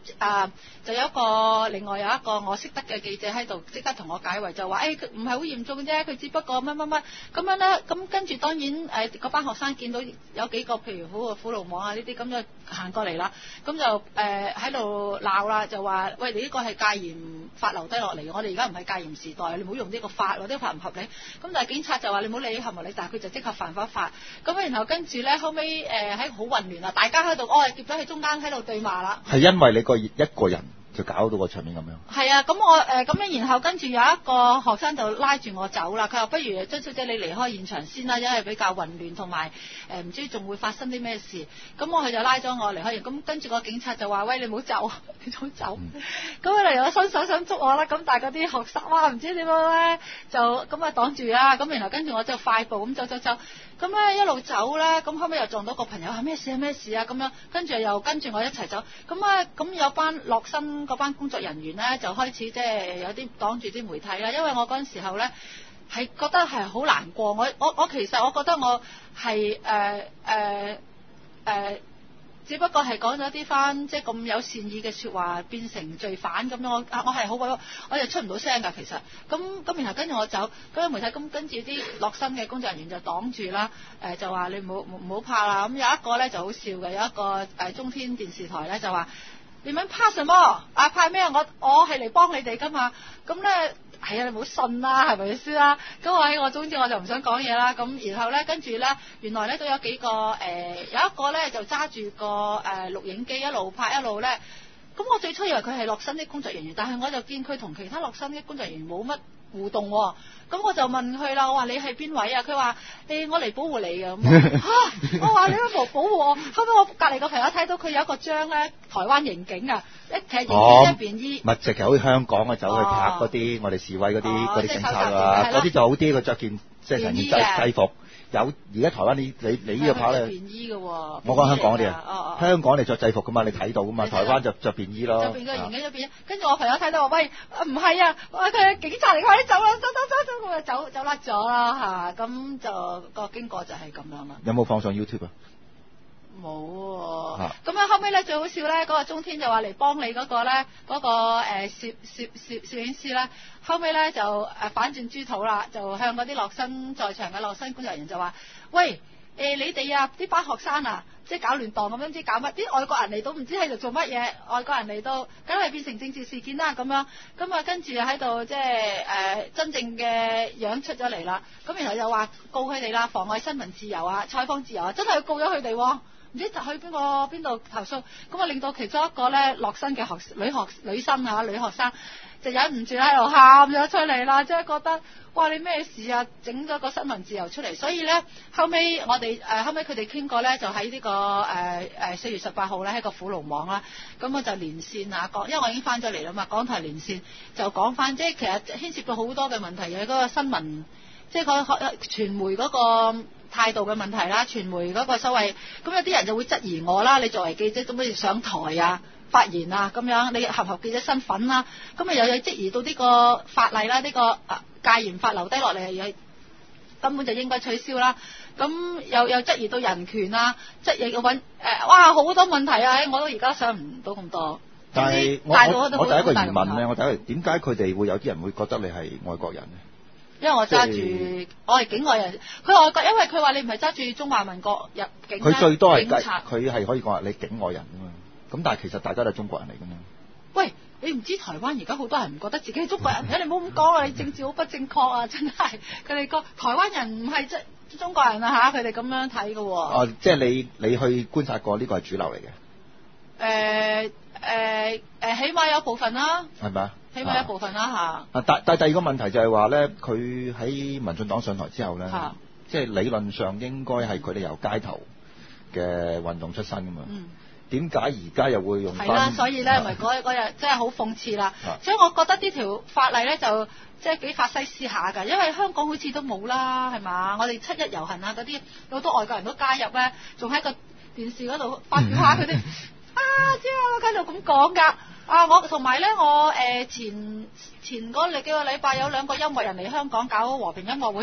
S5: 啊就有一個另外有一個我識得嘅記者喺度，即刻同我解圍，就話誒唔係好嚴重啫，佢只不過乜乜乜咁樣咧。咁跟住當然誒嗰班學生見到有幾個譬如好個虎龍網啊呢啲咁就行過嚟啦，咁就誒喺度鬧啦，就話喂，你呢個係戒嚴法留低落嚟，我哋而家唔係戒嚴時代，你唔好用呢個法，呢個法唔合理。咁但係警察就話你唔好理合唔合理，但係佢就即刻犯法法。咁然後跟住咧後尾誒喺好混亂啊，大家喺度哦夾咗喺中間喺度對罵啦。
S1: 係因為你個一個人就搞到個場面咁樣。係
S5: 啊，咁我誒咁樣，然後跟住有一個學生就拉住我走啦。佢話不如張小姐你離開現場先啦，因為比較混亂，同埋誒唔知仲會發生啲咩事。咁我佢就拉咗我離開。咁跟住個警察就話：喂，你唔好走，你唔好走。咁佢嚟我伸手想捉我啦。咁但係嗰啲學生哇唔知點樣咧，就咁啊擋住啦。咁然後跟住我就快步咁走走走。咁咧一路走咧，咁後尾又撞到個朋友，係咩事啊咩事啊咁樣，跟住又跟住我一齊走。咁啊咁有班樂新嗰班工作人員咧，就開始即係有啲擋住啲媒體啦。因為我嗰陣時候咧係覺得係好難過，我我我其實我覺得我係誒誒誒。只不過係講咗啲翻即係咁有善意嘅説話，變成罪犯咁樣。我我係好鬼，我又出唔到聲㗎。其實咁咁，然後跟住我走，咁個媒體咁跟住啲樂新嘅工作人員就擋住啦。誒、呃、就話你唔好唔好怕啦。咁有一個咧就好笑嘅，有一個誒、呃、中天電視台咧就話：你們怕什麼？啊怕咩？我我係嚟幫你哋㗎嘛。咁咧。係啊，你唔好信啦，係咪先啦？咁我喺我總之我就唔想講嘢啦。咁然後咧，跟住咧，原來咧都有幾個誒、呃，有一個咧就揸住個誒、呃、錄影機一路拍一路咧。咁我最初以為佢係樂新啲工作人員，但係我就見佢同其他樂新啲工作人員冇乜互動喎、哦。咁我就問佢啦，我話你係邊位啊？佢話誒我嚟保護你嘅咁。嚇！我話你都冇保護我。後尾我隔離個朋友睇到佢有一個章咧，台灣刑警啊，一其實刑警一邊醫。
S1: 咪直頭好似香港啊，走去拍嗰啲、哦、我哋示威嗰啲嗰啲警察啊，嗰啲就好啲，佢着件即係成件制制服。有而家台灣你你你呢個跑咧，
S5: 便衣嘅喎。我
S1: 講香港嗰啲啊，
S5: 哦哦、
S1: 香港你着制服噶嘛，你睇到噶嘛，台灣就着便衣咯。
S5: 就變個刑警咗便衣，跟住我朋友睇到話喂，唔係啊，佢係警察嚟，快啲走啦，走走走走，咁就走走甩咗啦嚇，咁就個經過就係咁樣啦。
S1: 有冇放上 YouTube 啊？
S5: 冇喎，咁啊後尾咧最好笑咧，嗰、那個中天就話嚟幫你嗰個咧，嗰、那個誒攝攝攝攝影師咧，後尾咧就誒反轉豬肚啦，就向嗰啲樂新在場嘅樂新工作人員就話：喂誒、呃、你哋啊啲班學生啊，即係搞亂檔咁樣，唔知搞乜？啲外國人嚟到唔知喺度做乜嘢？外國人嚟到，梗係變成政治事件啦咁樣。咁啊跟住喺度即係誒、呃、真正嘅樣出咗嚟啦。咁然後又話告佢哋啦，妨礙新聞自由啊、採訪自由啊，真係告咗佢哋喎。唔知就去邊個邊度投訴，咁啊令到其中一個咧樂新嘅學女學女生啊女學生就忍唔住喺度喊咗出嚟啦，即係覺得哇你咩事啊，整咗個新聞自由出嚟，所以咧後尾我哋誒、呃、後尾佢哋傾過咧，就喺呢、這個誒誒四月十八號咧喺個虎龍網啦，咁我就連線啊講，因為我已經翻咗嚟啦嘛，港台連線就講翻，即係其實牽涉到好多嘅問題嘅嗰、那個新聞，即係個傳媒嗰、那個。態度嘅問題啦，傳媒嗰個所謂，咁有啲人就會質疑我啦。你作為記者，做乜要上台啊、發言啊咁樣？你合唔合記者身份啦？咁啊又有質疑到呢個法例啦，呢、呢個啊戒嚴法留低落嚟係根本就應該取消啦。咁又又質疑到人權啊，質疑要揾誒，哇好多問題啊！我都而家想唔到咁多。
S1: 但係我我我第一個疑問咧，我第一個點解佢哋會有啲人會覺得你係外國人咧？
S5: 因為我揸住，我係境外人。佢外國，因為佢話你唔係揸住中華民國入境。佢最多係
S1: 佢係可以講話你境外人㗎嘛。咁但係其實大家都係中國人嚟㗎嘛。
S5: 喂，你唔知台灣而家好多人唔覺得自己係中國人，你唔好咁講啊！你政治好不正確啊！真係，佢哋講台灣人唔係即中國人啊嚇，佢哋咁樣睇㗎喎。
S1: 哦，即係你你去觀察過呢個係主流嚟嘅。
S5: 誒誒誒，起碼有部分啦。
S1: 係咪啊？
S5: 起碼一部分啦嚇。
S1: 啊，但但第二個問題就係話咧，佢喺民進黨上台之後咧，
S5: 啊、
S1: 即係理論上應該係佢哋由街頭嘅運動出身噶嘛。嗯。點解而家又會用？係啦，
S5: 所以咧，咪嗰嗰日真係好諷刺啦。啊、所以我覺得呢條法例咧就即係幾法西斯下㗎，因為香港好似都冇啦，係嘛？我哋七一遊行啊嗰啲好多外國人都加入咧，仲喺個電視嗰度發表下佢哋、嗯、啊，知啊，我喺度咁講㗎。啊！我同埋咧，我誒、呃、前前嗰幾個禮拜有兩個音樂人嚟香港搞和平音樂會，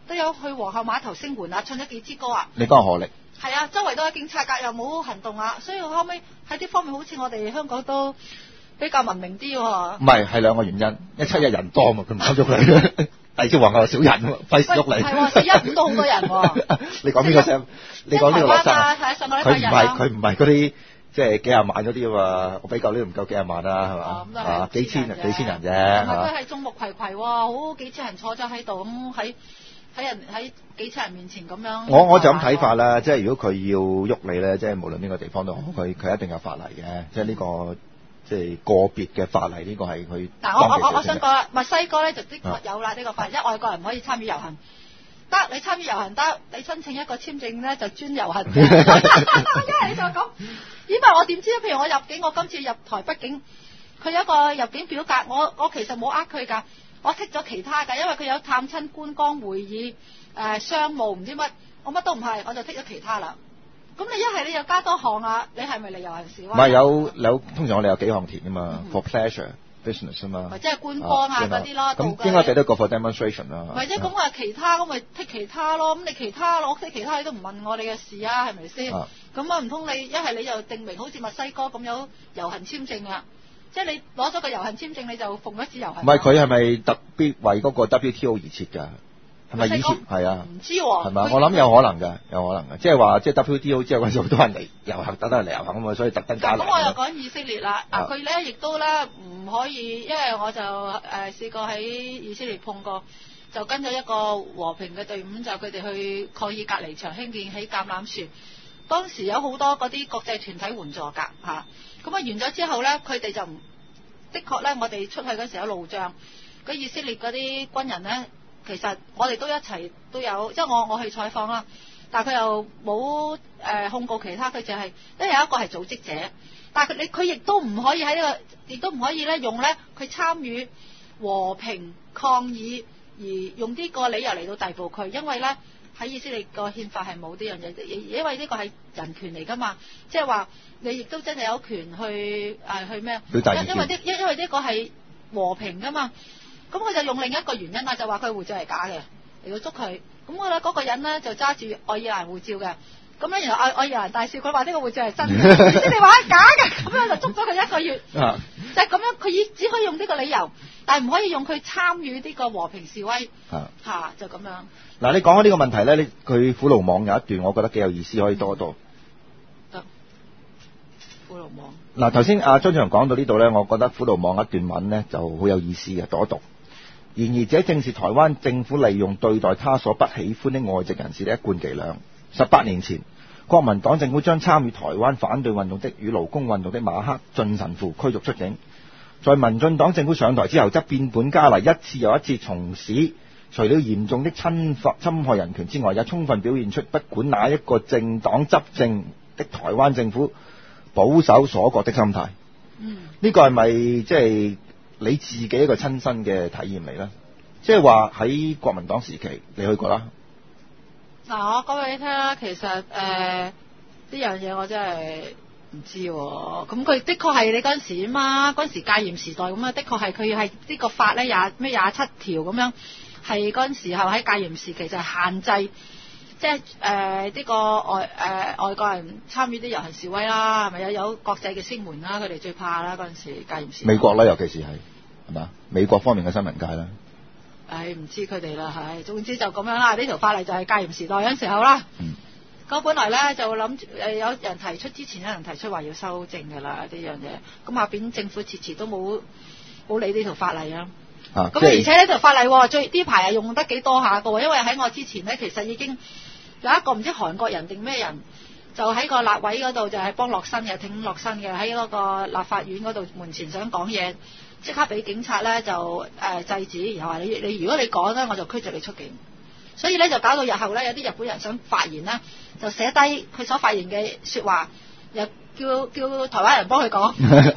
S5: 都有去皇后碼頭聲援啊，唱咗幾支歌啊。
S1: 你講何力？
S5: 係啊，周圍都有警察㗎，又冇行動啊，所以後尾喺呢方面好似我哋香港都比較文明啲喎。
S1: 唔係，係兩個原因，一七日人多嘛，佢唔敢喐你。第二朝皇后少人喎，費事喐你。
S5: 係喎，四一五都好多人喎。
S1: 你講邊個聲？你講呢個落山啊？
S5: 佢唔
S1: 係佢唔係嗰啲即係幾廿萬嗰啲啊嘛，我比較呢度唔夠幾廿萬啦，係嘛？啊，幾千人幾千人啫。
S5: 唔係佢係眾目睽睽喎，好幾千人坐咗喺度咁喺。喺人喺幾千人面前咁樣，
S1: 我我就咁睇法啦，即係如果佢要喐你咧，即係無論邊個地方都好，佢佢一定有法例嘅，即係呢個即係個別嘅法例，呢個係佢。
S5: 嗱，我我我我想講啦，墨西哥咧就的確有啦呢個法例，因為外國人唔可以參與遊行，得你參與遊行得，你申請一個簽證咧就專遊行嘅，因為你就咁，因為我點知咧？譬如我入境，我今次入台北境，佢有一個入境表格，我我其實冇呃佢㗎。我剔咗其他㗎，因為佢有探親、觀光、會議、誒、呃、商務唔知乜，我乜都唔係，我就剔咗其他啦。咁你一係你又加多項啊？你係咪嚟遊行示威？唔
S1: 係有有，通常我哋有幾項填㗎嘛、嗯、，for pleasure business 啊嘛，
S5: 或者係觀光啊嗰啲咯。
S1: 咁應該俾得個 for demonstration 啦。
S5: 或者咁話其他咁咪剔其他咯？咁你其他攞剔其他你都唔問我哋嘅事啊？係咪先？咁啊唔通你一係你就定明好似墨西哥咁有遊行簽證啊？即係你攞咗個遊行簽證，你就奉一次遊行。
S1: 唔係佢係咪特別為嗰個 W T O 而設㗎？係咪以前係啊？
S5: 唔知喎。係咪？
S1: 我諗有可能㗎，有可能㗎。即係話即係 W T O 之後嗰陣時好多人嚟遊行，特登嚟遊行啊嘛，所以特登加。
S5: 咁我又講以色列啦，嗱佢咧亦都咧唔可以，因為我就誒、呃、試過喺以色列碰過，就跟咗一個和平嘅隊伍，就佢哋去抗議隔離牆興建起橄欖樹。當時有好多嗰啲國際團體援助㗎嚇。咁啊完咗之後咧，佢哋就唔的確咧，我哋出去嗰時候有路障，嗰以色列嗰啲軍人咧，其實我哋都一齊都有，即係我我去採訪啦，但係佢又冇誒控告其他，佢就係都有一個係組織者，但係佢你佢亦都唔可以喺呢個，亦都唔可以咧用咧佢參與和平抗議而用呢個理由嚟到逮捕佢，因為咧喺以色列個憲法係冇呢樣嘢，因為呢個係人權嚟㗎嘛，即係話。你亦都真係有權去誒、呃、去咩？因因為呢因因為呢個係和平㗎嘛，咁佢就用另一個原因啦，就話佢護照係假嘅，嚟到捉佢。咁我咧嗰個人咧就揸住愛爾蘭護照嘅，咁咧然後愛愛爾蘭大使佢話呢個護照係真嘅，唔知你話假嘅，咁樣就捉咗佢一個月。就係咁樣，佢只只可以用呢個理由，但係唔可以用佢參與呢個和平示威。啊，嚇就咁樣。
S1: 嗱，你講緊呢個問題咧，你佢虎牢網有一段，我覺得幾有意思，可以多一多。
S5: 得、嗯。虎牢網
S1: 嗱，頭先阿張長講到呢度咧，我覺得虎牢網一段文咧就好有意思嘅，讀一讀。然而，這正是台灣政府利用對待他所不喜歡的外籍人士的一貫伎倆。十八年前，國民黨政府將參與台灣反對運動的與勞工運動的馬克俊神父驅逐出境。在民進黨政府上台之後，則變本加厲，一次又一次從此除了嚴重的侵犯侵害人權之外，也充分表現出不管哪一個政黨執政的台灣政府保守鎖國的心態。嗯，呢個係咪即係你自己一個親身嘅體驗嚟咧？即係話喺國民黨時期，你去過啦。
S5: 嗱，我講俾你聽啦，其實誒呢樣嘢我真係唔知喎。咁佢的確係你嗰陣時啊嘛，嗰陣時戒嚴時代咁啊，的確係佢係呢個法咧廿咩廿七條咁樣，係嗰陣時候喺戒嚴時期就係限制。即係誒呢個外誒、呃、外國人參與啲遊行示威啦，係咪有有國際嘅聲援啦？佢哋最怕啦嗰陣時戒嚴時。
S1: 美國啦，尤其是係係嘛？美國方面嘅新聞界啦。
S5: 誒唔知佢哋啦，係總之就咁樣啦。呢條法例就係戒嚴時代嗰陣時候啦。嗯。咁本來咧就諗誒有人提出之前有人提出話要修正㗎啦呢樣嘢，咁下邊政府遲遲都冇冇理呢條法例啊。啊。咁而且呢條法例最呢排係用得幾多下㗎喎，因為喺我之前咧其實已經。有一個唔知韓國人定咩人，就喺個立委嗰度就係幫落身嘅，挺落身嘅，喺嗰個立法院嗰度門前想講嘢，即刻俾警察咧就誒、呃、制止，然後話你你如果你講咧，我就驅逐你出境。所以咧就搞到日後咧有啲日本人想發言咧，就寫低佢所發言嘅説話，又叫叫台灣人幫佢講，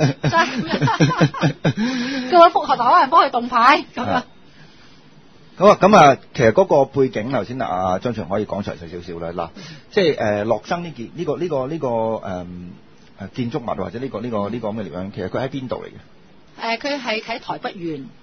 S5: 叫佢復合台灣人幫佢動牌咁樣。
S1: 咁啊，咁啊，其實嗰個背景頭先啊張翔可以講詳細少少啦。嗱、嗯，即係誒樂生呢件呢個呢、呢個呢、呢個誒誒、呃、建築物或者呢、呢個呢、呢個呢、呢個咁嘅樣，其實佢喺邊度嚟嘅？
S5: 誒、呃，佢係喺台北縣，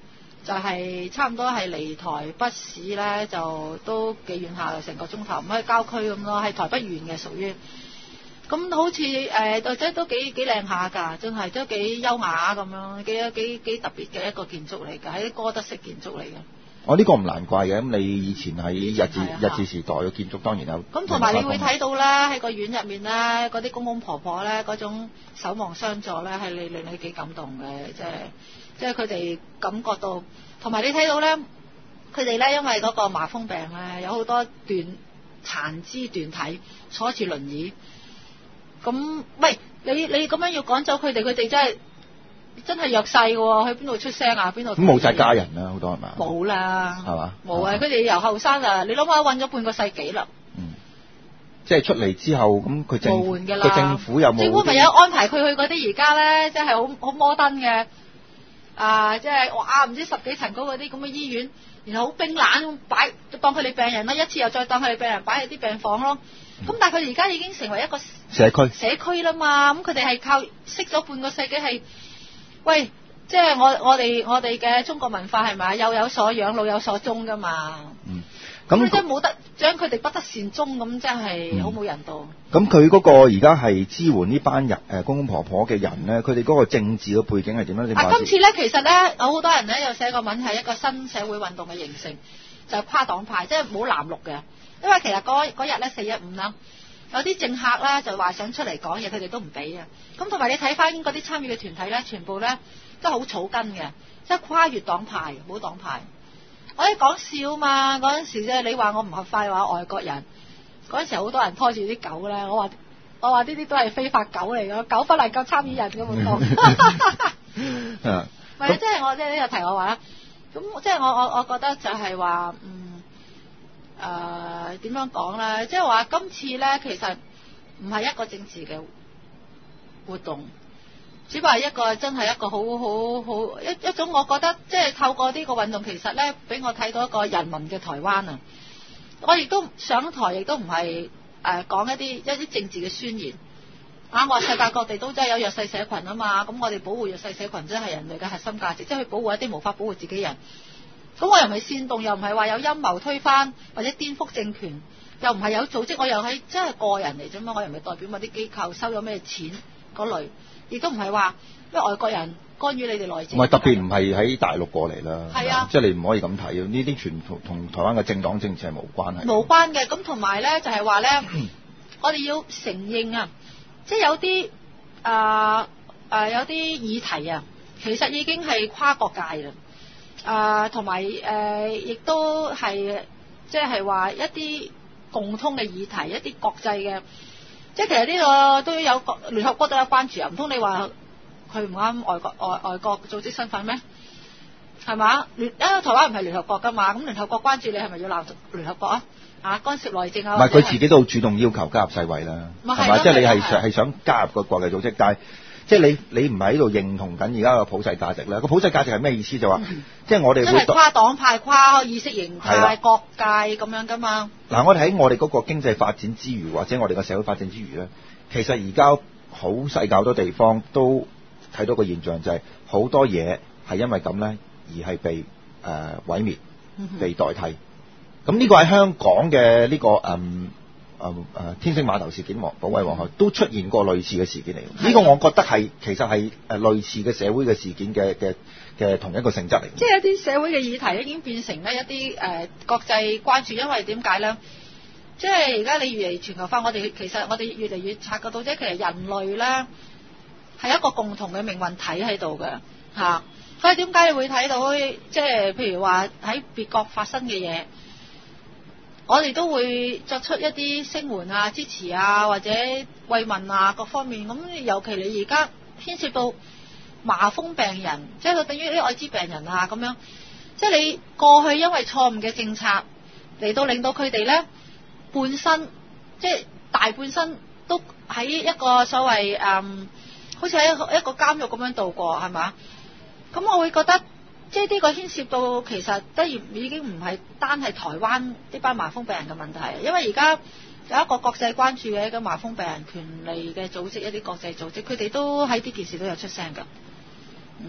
S5: 就係差唔多係離台北市咧，就都幾遠下嘅，成個鐘頭，唔喺郊區咁咯，係台北縣嘅屬於。咁好似誒，或者都幾幾靚下㗎，真係都幾優雅咁樣，幾幾幾特別嘅一個建築嚟㗎，係啲哥德式建築嚟嘅。
S1: 我呢個唔難怪嘅，咁你以前喺日治
S5: 啊
S1: 日治時代嘅建築當然有。
S5: 咁同埋你會睇到咧，喺個院入面咧，嗰啲公公婆婆咧，嗰種守望相助咧，係你令你幾感動嘅，即係即係佢哋感覺到，同埋你睇到咧，佢哋咧因為嗰個麻風病咧，有好多斷殘肢斷體，坐住輪椅。咁喂，你你咁樣要趕走佢哋，佢哋真係真係弱勢喎，去邊度出聲啊？邊度？
S1: 咁冇晒家人啦，好多係嘛？
S5: 冇啦，
S1: 係嘛？
S5: 冇啊！佢哋由後生啊，你諗下韞咗半個世紀啦。
S1: 嗯，即係出嚟之後，咁佢政
S5: 無援㗎啦，
S1: 個政府有冇？
S5: 政府咪有安排佢去嗰啲而家咧，即係好好摩登嘅啊！即係哇，唔知十幾層高嗰啲咁嘅醫院，然後好冰冷咁擺，當佢哋病人啦，一次又再當佢哋病人擺喺啲病房咯。咁、嗯、但係佢哋而家已經成為一個
S1: 社區
S5: 社區啦嘛，咁佢哋係靠識咗半個世紀係，喂，即係我我哋我哋嘅中國文化係咪幼有所養，老有所終㗎嘛？
S1: 嗯，
S5: 咁你真係冇得將佢哋不得善終，咁真係好冇人道。
S1: 咁佢嗰個而家係支援呢班人誒公公婆婆嘅人咧，佢哋嗰個政治嘅背景係點樣？
S5: 啊，今次咧其實咧有好多人咧又寫個文係一個新社會運動嘅形成，就係、跨黨派，即係冇藍綠嘅。因為其實嗰嗰日咧四一五啦，有啲政客啦就話想出嚟講嘢，佢哋都唔俾啊。咁同埋你睇翻嗰啲參與嘅團體咧，全部咧都好草根嘅，即係跨越黨派，冇黨派。我哋講笑嘛，嗰陣時啫，你話我唔合法嘅話，外國人嗰陣時好多人拖住啲狗咧，我話我話呢啲都係非法狗嚟嘅，狗不能夠參與人嘅活動。
S1: 啊，
S5: 唔係，即係我即係呢個題我話啦，咁即係我我我覺得就係話嗯。誒點樣講咧？即係話今次咧，其實唔係一個政治嘅活動，只不過係一個真係一個好好好一一種，我覺得即係透過呢個運動，其實咧俾我睇到一個人民嘅台灣啊！我亦都上台，亦都唔係誒講一啲一啲政治嘅宣言啊！我話世界各地都真係有弱勢社群啊嘛，咁我哋保護弱勢社群真係人類嘅核心價值，即係去保護一啲無法保護自己人。咁我又唔係煽動，又唔係話有陰謀推翻或者顛覆政權，又唔係有組織，我又係真係個人嚟啫嘛，我又唔係代表某啲機構收咗咩錢嗰類，亦都唔係話因為外國人干預你哋內政。唔係
S1: 特別唔係喺大陸過嚟啦，
S5: 係啊，
S1: 即係你唔可以咁睇，呢啲全同同台灣嘅政黨政治係無關係。
S5: 無關嘅，咁同埋咧就係話咧，我哋要承認啊，即係有啲啊啊有啲議題啊，其實已經係跨國界啦。啊，同埋誒，亦都係即係話一啲共通嘅議題，一啲國際嘅，即係其實呢個都有聯合國都有關注啊！唔通你話佢唔啱外國外外國組織身份咩？係嘛？聯因為台灣唔係聯合國㗎嘛，咁聯合國關注你係咪要鬧聯合國啊？啊，干涉內政啊？
S1: 唔係佢自己都主動要求加入世衛啦，係嘛？即係你係係想加入個國際組織，但係。即係你你唔係喺度認同緊而家個普世價值咧？個普世價值係咩意思？就話、嗯、即係我哋會
S5: 跨黨派、跨意識形態、各界咁樣噶嘛。
S1: 嗱，我哋喺我哋嗰個經濟發展之餘，或者我哋個社會發展之餘咧，其實而家好世界好多地方都睇到個現象，就係好多嘢係因為咁咧而係被誒、呃、毀滅、被代替。咁呢個喺香港嘅呢、這個嗯。誒、嗯、誒、呃，天星碼頭事件、保衛皇后都出現過類似嘅事件嚟。呢、這個我覺得係其實係誒類似嘅社會嘅事件嘅嘅嘅同一個性質嚟。
S5: 即係一啲社會嘅議題已經變成咧一啲誒、呃、國際關注，因為點解咧？即係而家你越嚟全球化，我哋其實我哋越嚟越察覺到，即係其實人類咧係一個共同嘅命運體喺度嘅嚇。所以點解你會睇到即係譬如話喺別國發生嘅嘢？我哋都會作出一啲聲援啊、支持啊，或者慰問啊各方面。咁尤其你而家牽涉到麻風病人，即係佢等於啲愛滋病人啊咁樣。即係你過去因為錯誤嘅政策嚟到令到佢哋咧半身，即係大半身都喺一個所謂誒、嗯，好似喺一個一個監獄咁樣度過，係嘛？咁我會覺得。即係呢個牽涉到其實當然已經唔係單係台灣呢班麻風病人嘅問題，因為而家有一個國際關注嘅一個麻風病人權利嘅組織，一啲國際組織，佢哋都喺呢件事都有出聲㗎。嗯，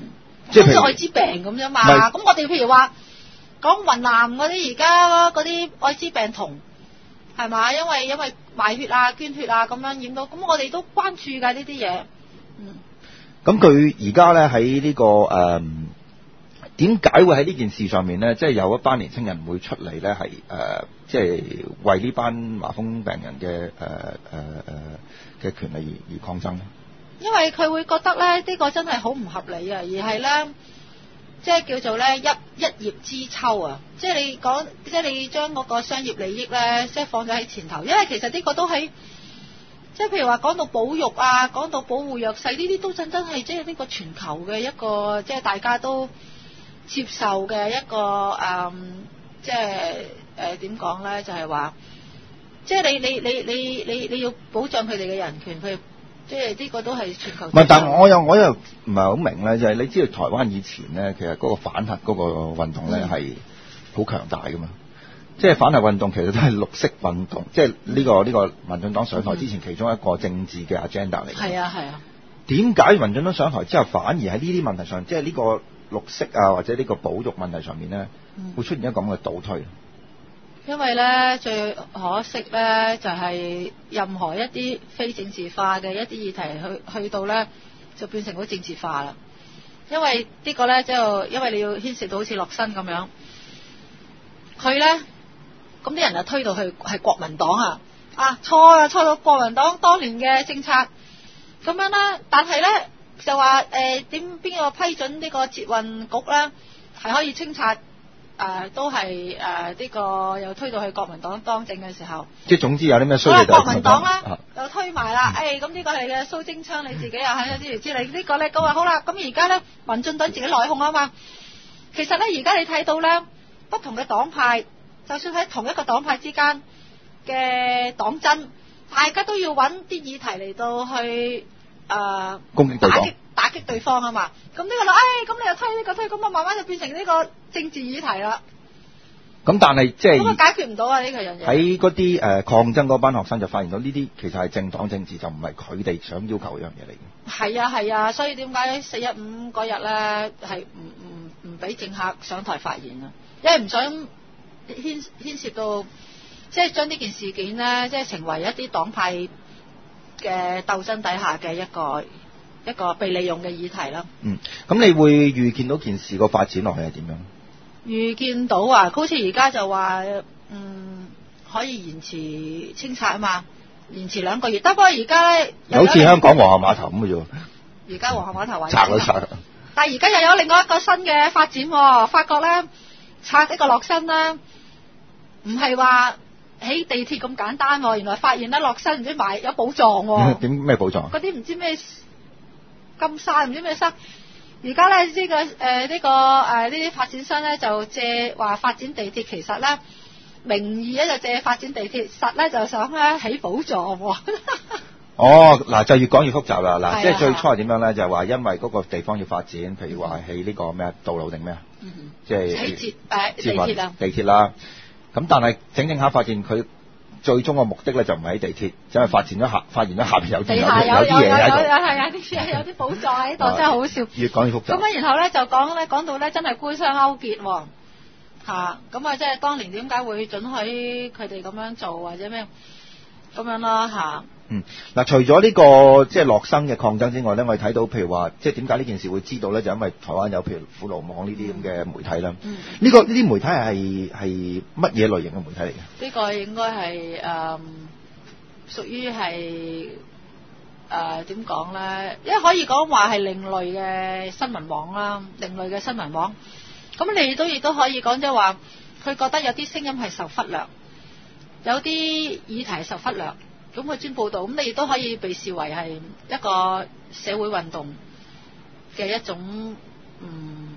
S1: 即係
S5: 好似愛滋病咁啫嘛。咁我哋譬如話講雲南嗰啲而家嗰啲愛滋病童係嘛，因為因為賣血啊、捐血啊咁樣染到，咁我哋都關注㗎呢啲嘢。嗯。
S1: 咁佢而家咧喺呢個誒點解會喺呢件事上面咧，即係有一班年青人會出嚟咧，係誒即係為呢班麻風病人嘅誒誒誒嘅權利而而抗爭咧？
S5: 因為佢會覺得咧，呢、這個真係好唔合理啊，而係咧，即係叫做咧一一葉知秋啊！即係你講，即係你將嗰個商業利益咧，即係放咗喺前頭，因為其實呢個都係，即係譬如話講到保育啊，講到保護弱勢呢啲都真真係即係呢個全球嘅一個，即係大家都接受嘅一個誒、嗯，即係誒點講咧，就係、是、話，即係你你你你你你要保障佢哋嘅人權，譬如。即係呢個都係全球。唔係，
S1: 但係我又我又唔係好明咧，就係、是、你知道台灣以前咧，其實嗰個反核嗰個運動咧係好強大噶嘛。即係反核運動其實都係綠色運動，即係呢個呢、這個民進黨上台之前其中一個政治嘅 agenda 嚟。係
S5: 啊係啊。
S1: 點解民進黨上台之後反而喺呢啲問題上，即係呢個綠色啊或者呢個保育問題上面咧，會出現一個咁嘅倒退？
S5: 因為咧最可惜咧就係、是、任何一啲非政治化嘅一啲議題去去到咧就變成好政治化啦。因為個呢個咧就因為你要牽涉到好似樂生咁樣，佢咧咁啲人就推到去係國民黨啊啊錯啊錯到國民黨當年嘅政策咁樣啦。但係咧就話誒點邊個批准呢個捷運局咧係可以清拆？誒、呃、都係誒呢個又推到去國民黨當政嘅時候，
S1: 即係總之有啲咩需要
S5: 好啦，國民黨咧、啊、又推埋啦，誒咁呢個係嘅蘇貞昌你自己又喺一啲之類呢個咧，咁啊好啦，咁而家咧民進黨自己內訌啊嘛，其實咧而家你睇到咧不同嘅黨派，就算喺同一個黨派之間嘅黨爭，大家都要揾啲議題嚟到去誒、呃、
S1: 攻擊對方。
S5: 打擊對方啊嘛，咁呢個啦，誒，咁你又推呢個推，咁啊慢慢就變成呢個政治議題啦。
S1: 咁但係即係，
S5: 咁啊解決唔到啊呢個樣嘢。喺
S1: 嗰啲誒抗爭嗰班學生就發現到呢啲其實係政黨政治，就唔係佢哋想要求一樣嘢嚟嘅。係
S5: 啊係啊，所以點解四一五嗰日咧係唔唔唔俾政客上台發言啊？因為唔想牽牽涉到，即係將呢件事件咧，即係成為一啲黨派嘅鬥爭底下嘅一個。一個被利用嘅議題啦。
S1: 嗯，咁你會預見到件事個發展落去係點樣？
S5: 預見到啊，好似而家就話，嗯，可以延遲清拆啊嘛，延遲兩個月。不過而家咧，
S1: 好似香港皇后碼頭咁嘅啫。
S5: 而家皇后碼頭話
S1: 拆咗拆。
S5: 但係而家又有另外一個新嘅發展，發覺咧拆呢個樂生咧，唔係話起地鐵咁簡單，原來發現咧樂生唔知買有寶藏。
S1: 點咩寶藏？
S5: 嗰啲唔知咩。金山唔知咩山，而家咧呢個誒呢、呃這個誒呢啲發展商咧就借話發展地鐵，其實咧名義咧就借發展地鐵，實咧就想咧起寶藏。
S1: 哦，嗱就越講越複雜啦，嗱即係最初係點樣咧？就係話因為嗰個地方要發展，譬如話起呢個咩道路定咩啊？嗯哼，即係
S5: 起捷誒地鐵啦，
S1: 地鐵啦。咁但係整整下發現佢。最終個目的咧就唔係喺地鐵，就係、是、發展咗下，發現咗下邊有啲有啲嘢喺度，
S5: 係啊啲嘢有啲寶藏喺度，真係好笑。
S1: 越講越複雜。
S5: 咁啊，然後咧就講咧講到咧真係官商勾結喎，嚇咁啊，即係當年點解會准許佢哋咁樣做或者咩咁樣啦嚇。嗯，
S1: 嗱，除咗呢、這個即係樂生嘅抗爭之外咧，我哋睇到譬如話，即係點解呢件事會知道咧？就因為台灣有譬如虎牢網呢啲咁嘅媒體啦。嗯，呢、這個呢啲媒體係係乜嘢類型嘅媒體嚟嘅？
S5: 呢個應該係誒屬於係誒點講咧？因為可以講話係另類嘅新聞網啦，另類嘅新聞網。咁你都亦都可以講即係話，佢覺得有啲聲音係受忽略，有啲議題受忽略。咁佢專報導，咁你亦都可以被視為係一個社會運動嘅一種，嗯，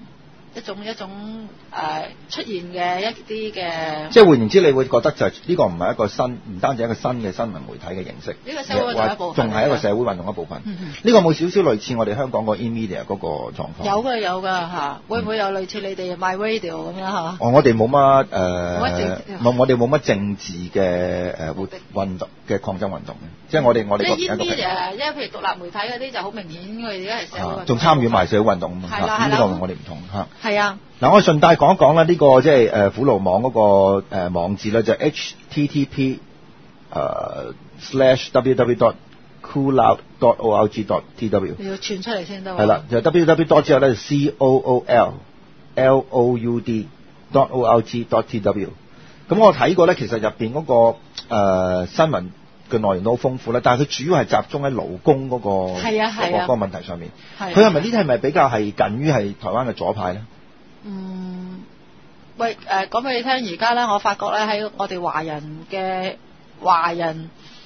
S5: 一種一種誒、呃、出現嘅一啲嘅。
S1: 即係換言之，你會覺得就係呢個唔係一個新，唔單止一個新嘅新聞媒體嘅形式，
S5: 呢個社會運動一部分，
S1: 仲係一個社會運動一部分。呢、
S5: 嗯
S1: 這個冇少少類似我哋香港個 in-media 嗰個狀況。
S5: 有嘅有嘅嚇，會唔會有類似你哋 My Radio 咁樣嚇？
S1: 哦，我哋冇乜誒，冇我哋冇乜政治嘅誒活運動嘅抗爭運動嘅，即係我哋我哋個。
S5: 即係 in-media，因為譬如獨立媒體嗰啲就好明顯，佢哋而家係社會運動。
S1: 仲參與埋社會運動啊嘛，
S5: 係啦係啦，
S1: 呢個同我哋唔同嚇。
S5: 係啊。
S1: 嗱，我順帶講一講啦，呢個即係誒虎牢網嗰個誒網址咧，就係 H T T P 誒 slash W W dot cooloud dot org dot T W。
S5: 你要傳出嚟先得喎。
S1: 係啦，就 W W dot 之後咧 C O O L L O U D dot O R G dot T W。咁我睇過咧，其實入邊嗰個誒新聞嘅內容都好豐富啦，但係佢主要係集中喺勞工嗰個
S5: 係啊係啊
S1: 嗰個問題上面。
S5: 係。
S1: 佢係咪呢啲係咪比較係近於係台灣嘅左派咧？
S5: 嗯，喂，誒講俾你聽，而家咧，我發覺咧喺我哋華人嘅華人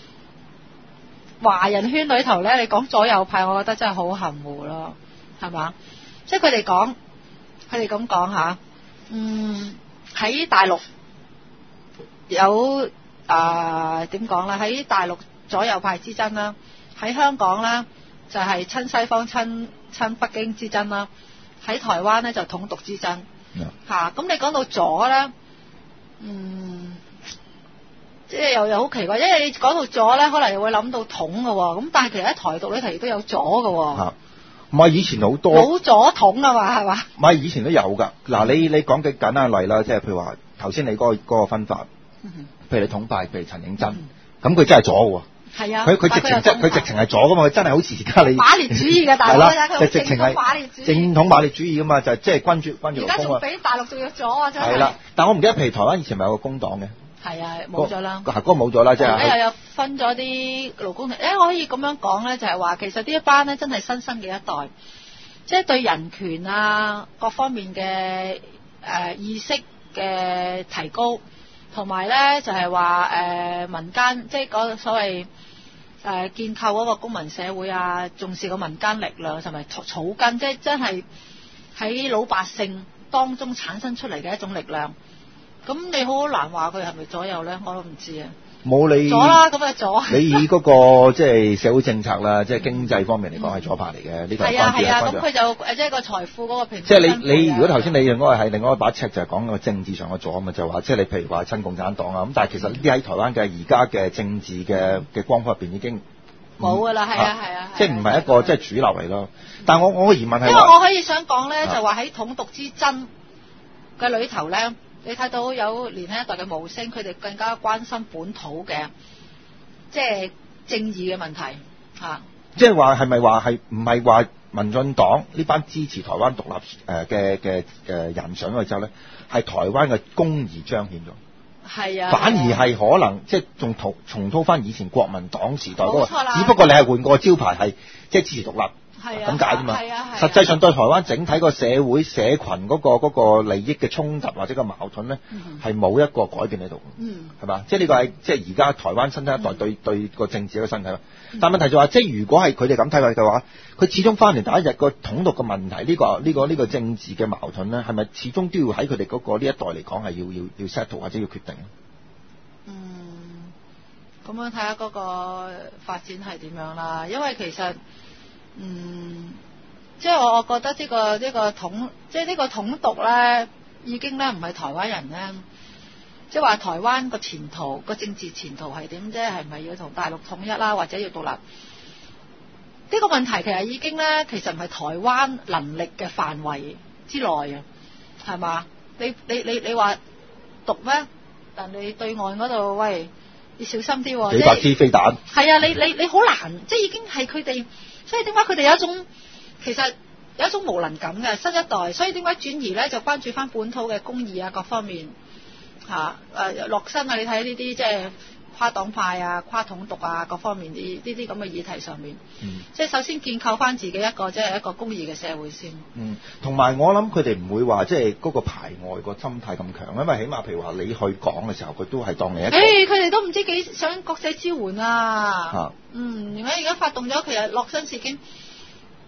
S5: 華人圈裏頭咧，你講左右派，我覺得真係好含糊咯，係嘛？即係佢哋講，佢哋咁講吓，嗯，喺大陸有啊點講咧？喺大陸左右派之爭啦，喺香港咧就係親西方親親北京之爭啦。喺台灣咧就統獨之爭嚇，咁、yeah. 啊、你講到左咧，嗯，即係又又好奇怪，因為你講到左咧，可能又會諗到統嘅喎，咁但係其實喺台獨呢頭亦都有左嘅喎。嚇，
S1: 唔係以前好多。
S5: 冇左統啊嘛，係嘛？
S1: 唔係以前都有㗎。嗱，你你講嘅簡單例啦，即係譬如話頭先你嗰、嗰個嗰個分法，譬如你統派，譬如陳映真，咁、嗯、佢真係左嘅喎。係啊，佢佢直情即佢直情係左噶嘛，佢真係好似而家你馬列主義嘅大佬啊，佢直情係正統馬列主義噶嘛，就即係君主君主勞工啊。而家仲比大陸仲要左啊，真係。係啦，但我唔記得，譬如台灣以前咪有個工黨嘅。係啊，冇咗啦。係嗰個冇咗啦，即係。而家又有分咗啲勞工團，誒，我可以咁樣講咧，就係話其實呢一班咧真係新生嘅一代，即係對人權啊各方面嘅誒意識嘅提高。同埋咧就係話誒民間，即係嗰個所謂誒、呃、建構嗰個公民社會啊，重視個民間力量同埋草根，即係真係喺老百姓當中產生出嚟嘅一種力量。咁你好難話佢係咪左右咧？我都唔知啊。冇你左啦，咁啊左。你以嗰、那個即係、就是、社會政策啦，即、就、係、是、經濟方面嚟講係左派嚟嘅，呢、嗯這個係關係啊。咁佢就誒即係個財富嗰個平衡。即係你你如果頭先你用嗰個係另外一把尺，就係講個政治上嘅左啊嘛，就話即係你譬如話親共產黨啊，咁但係其實呢啲喺台灣嘅而家嘅政治嘅嘅光譜入邊已經冇㗎啦，係啊係啊，即係唔係一個即係、就是、主流嚟咯。但係我我嘅疑問係因為我可以想講咧，就話喺統獨之爭嘅裏頭咧。你睇到有年輕一代嘅無聲，佢哋更加關心本土嘅即係正義嘅問題嚇。即係話係咪話係唔係話民進黨呢班支持台灣獨立誒嘅嘅誒人上咗去之後咧，係台灣嘅公義彰顯咗？係啊，反而係可能即係仲重重蹈翻以前國民黨時代嗰個，只不過你係換個招牌係即係支持獨立。係啊，咁解啫嘛。係啊，實際上對台灣整體個社會社群嗰個嗰個利益嘅衝突或者個矛盾咧，係冇一個改變喺度。嗯，係嘛？即係呢個係即係而家台灣新一代對、嗯、對個政治一個身體。嗯、但問題就話，即係如果係佢哋咁睇法嘅話，佢始終翻嚟第一日個統獨嘅問題，呢、這個呢、這個呢、這個政治嘅矛盾咧，係咪始終都要喺佢哋嗰個呢一代嚟講係要要要 settle 或者要決定？嗯，咁樣睇下嗰個發展係點樣啦，因為其實。嗯，即係我我覺得呢、這個呢、這個統，即係呢個統獨咧，已經咧唔係台灣人咧，即係話台灣個前途個政治前途係點啫？係咪要同大陸統一啦，或者要獨立？呢、這個問題其實已經咧，其實唔係台灣能力嘅範圍之內啊，係嘛？你你你你話獨咩？但你對岸嗰度喂，你小心啲、哦，幾百支飛彈。係啊，你你你好難，即係已經係佢哋。所以點解佢哋有一種其實有一種無能感嘅新一代，所以點解轉移咧就關注翻本土嘅公義啊各方面嚇誒落身啊！你睇呢啲即係跨黨派啊、跨統獨啊各方面啲呢啲咁嘅議題上面，嗯、即係首先建構翻自己一個即係一個公義嘅社會先。嗯，同埋我諗佢哋唔會話即係嗰個排外個心態咁強，因為起碼譬如話你去講嘅時候，佢都係當你一個。誒，佢哋都唔知幾想國際支援啊！啊嗯，而家而家發動咗，其實落身事件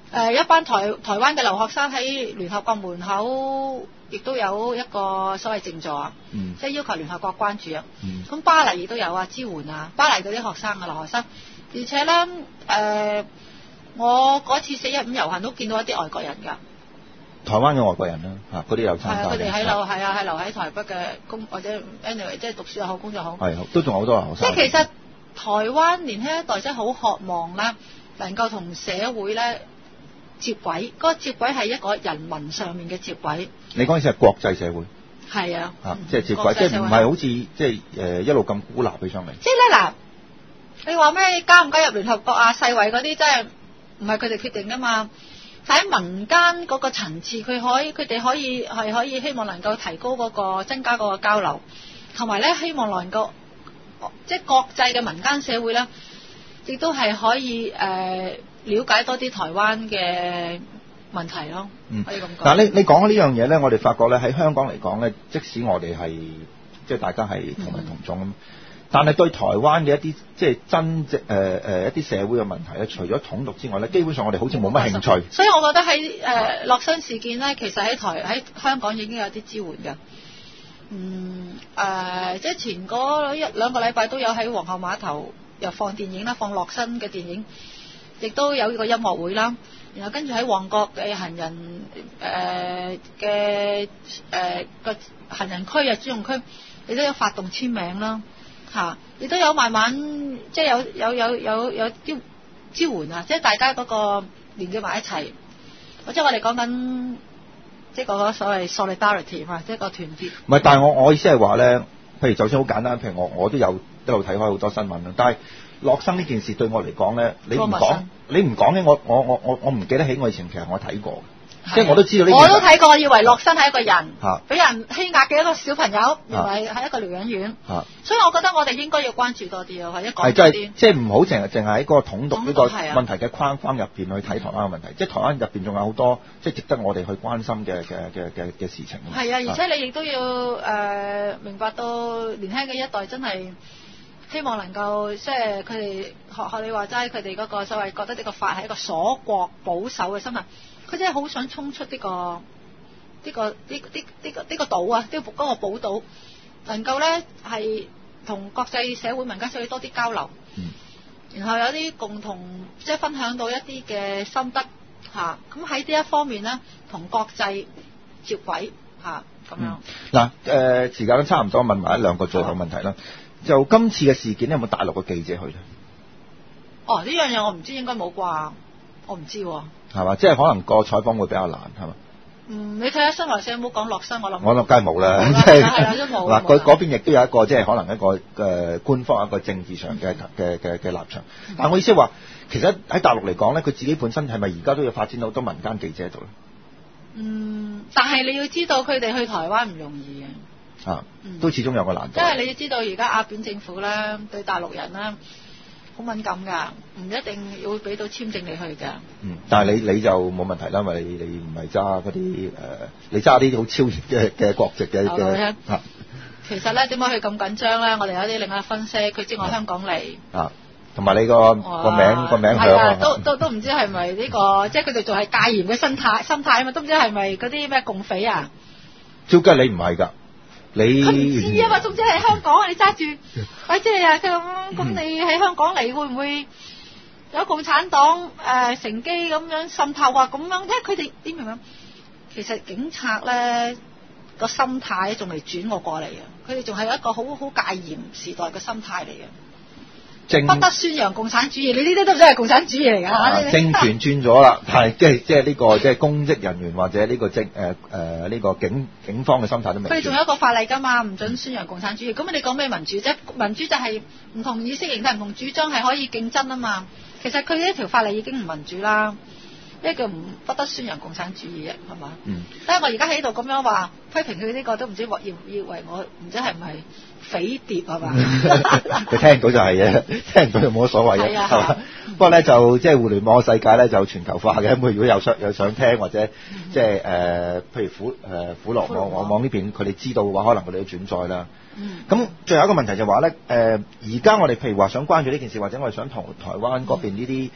S5: 呃、一班台台灣嘅留學生喺聯合國門口，亦都有一個所謂靜坐啊，
S1: 嗯、
S5: 即係要求聯合國關注啊。咁、
S1: 嗯、
S5: 巴黎亦都有啊，支援啊，巴黎嗰啲學生啊，留學生，而且咧誒、呃，我嗰次四一五遊行都見到一啲外國人㗎。
S1: 台灣嘅外國人啦，嚇嗰啲有參加。
S5: 佢哋喺留係啊，係留喺台北嘅工或者 anyway 即係讀書又好，工作好。
S1: 係都仲有好多學生。
S5: 即係其實台灣年輕一代真係好渴望咧，能夠同社會咧接軌。嗰、那個接軌係一個人民上面嘅接軌。
S1: 你講嘅係國際社會。係
S5: 啊。嚇、
S1: 嗯，即係接軌，即係唔係好似即係誒一路咁孤立起上嚟。
S5: 即係咧嗱，你話咩加唔加入聯合國啊、世衛嗰啲，真係唔係佢哋決定㗎嘛？喺民間嗰個層次，佢可以佢哋可以係可以希望能夠提高嗰、嗰個增加嗰個交流，同埋咧希望能夠即係國際嘅民間社會咧，亦都係可以誒、呃、了解多啲台灣嘅問題咯。嗯，可以咁講。
S1: 但係你你講呢樣嘢咧，我哋發覺咧喺香港嚟講咧，即使我哋係即係大家係同文同種咁。嗯，但係對台灣嘅一啲即係真正誒誒一啲社會嘅問題咧，除咗統獨之外咧，基本上我哋好似冇乜興趣。
S5: 所以我覺得喺誒樂生事件咧，其實喺台喺香港已經有啲支援㗎。嗯誒、呃，即係前嗰一兩個禮拜都有喺皇后碼頭又放電影啦，放樂生嘅電影，亦都有個音樂會啦。然後跟住喺旺角嘅行人誒嘅誒個行人區啊專用區，亦都有發動簽名啦。嚇！亦都有慢慢即係有有有有有啲支援啊！即係大家嗰個連結埋一齊，或者我哋講緊即係嗰個所謂 solidarity 嘛，即係個團結。
S1: 唔係，但係我我意思係話咧，譬如就算好簡單，譬如我我都有一路睇開好多新聞啦。但係樂生呢件事對我嚟講咧，你唔講你唔講咧，我我我我我唔記得起我以前其實我睇過。即係我都知道呢，
S5: 我都睇過，以為樂生係一個人，俾、
S1: 啊、
S5: 人欺壓嘅一個小朋友，原來係一個療養院、啊。所以我覺得我哋應該要關注多啲咯，或者講多啲。
S1: 即係唔好淨係淨係喺嗰個統獨呢個問題嘅框框入邊去睇台灣嘅問題。即係台灣入邊仲有好多即係值得我哋去關心嘅嘅嘅嘅嘅事情。
S5: 係啊，而且你亦都要誒、呃、明白到年輕嘅一代真係希望能夠即係佢哋學學你話齋，佢哋嗰個所謂覺得呢個法係一個鎖國保守嘅身份。佢真係好想衝出呢、這個呢、這個呢呢呢個呢、這個島啊，呢、這個嗰個寶島，能夠咧係同國際社會民間社會多啲交流，嗯、然後有啲共同即係分享到一啲嘅心得嚇。咁喺呢一方面咧，同國際接軌嚇咁樣。
S1: 嗱、嗯、誒、呃，時間都差唔多，問埋一兩個最後問題啦。就今次嘅事件有冇大陸嘅記者去咧？
S5: 哦，呢樣嘢我唔知，應該冇啩，我唔知喎。
S1: 係嘛？即係可能個採訪會比較難，係嘛？
S5: 嗯，你睇下新華社有冇講樂生？我諗
S1: 我諗梗係冇啦，即係
S5: 係啦，都冇。
S1: 嗱，佢嗰邊亦都有一個即係可能一個誒、呃、官方一個政治上嘅嘅嘅嘅立場。嗯、但係我意思係話，其實喺大陸嚟講咧，佢自己本身係咪而家都要發展到好多民間記者喺度咧？嗯，
S5: 但係你要知道，佢哋去台灣唔容易嘅。
S1: 啊，都始終有個難度。
S5: 因為你要知道，而家阿扁政府咧對大陸人咧。好敏感㗎，唔一定會俾到簽證你去㗎。嗯，
S1: 但係你你就冇問題啦，因為你你唔係揸嗰啲誒，你揸啲好超越嘅嘅國籍嘅嘅嚇。
S5: 其實咧，點解佢咁緊張咧？我哋有啲另外分析，佢知我香港嚟
S1: 啊，同埋你個個名個名響啊，
S5: 都都都唔知係咪呢個，即係佢哋仲係戒嚴嘅心態心態啊嘛，都唔知係咪嗰啲咩共匪啊？
S1: 照計你唔係㗎。你
S5: 佢唔知啊嘛，總之喺香港，你揸住，喂，即係啊咁，咁你喺香港嚟會唔會有共產黨誒、呃、乘機咁樣滲透啊？咁樣，因為佢哋點明啊？其實警察咧個心態仲未轉過過嚟啊！佢哋仲係一個好好戒嚴時代嘅心態嚟嘅。不得宣揚共產主義，你呢啲都唔知係共產主義嚟㗎、啊。
S1: 政權轉咗啦，係即係即係呢個即係公職人員或者呢個政誒誒呢個警警方嘅心態都未。
S5: 佢哋仲有一個法例㗎嘛，唔准宣揚共產主義。咁你講咩民主啫？民主就係唔同意識形態、唔同主張係可以競爭啊嘛。其實佢呢條法例已經唔民主啦。呢個唔不得宣揚共產主義嘅係嘛？嗯。所以我而家喺度咁樣話批評佢呢個都唔知要要為我唔知係唔係匪諜係嘛？
S1: 佢聽到就係嘅，聽唔到就冇乜所謂嘅，係嘛、啊？不過咧就即係互聯網世界咧就全球化嘅，咁佢如果有想有想聽或者即係誒，譬如虎誒、呃、虎樂網網網呢邊佢哋知道嘅話，可能佢哋都轉載啦。咁、嗯、最後一個問題就話咧，誒而家我哋譬如話想關注呢件事，或者我哋想同台灣嗰邊呢啲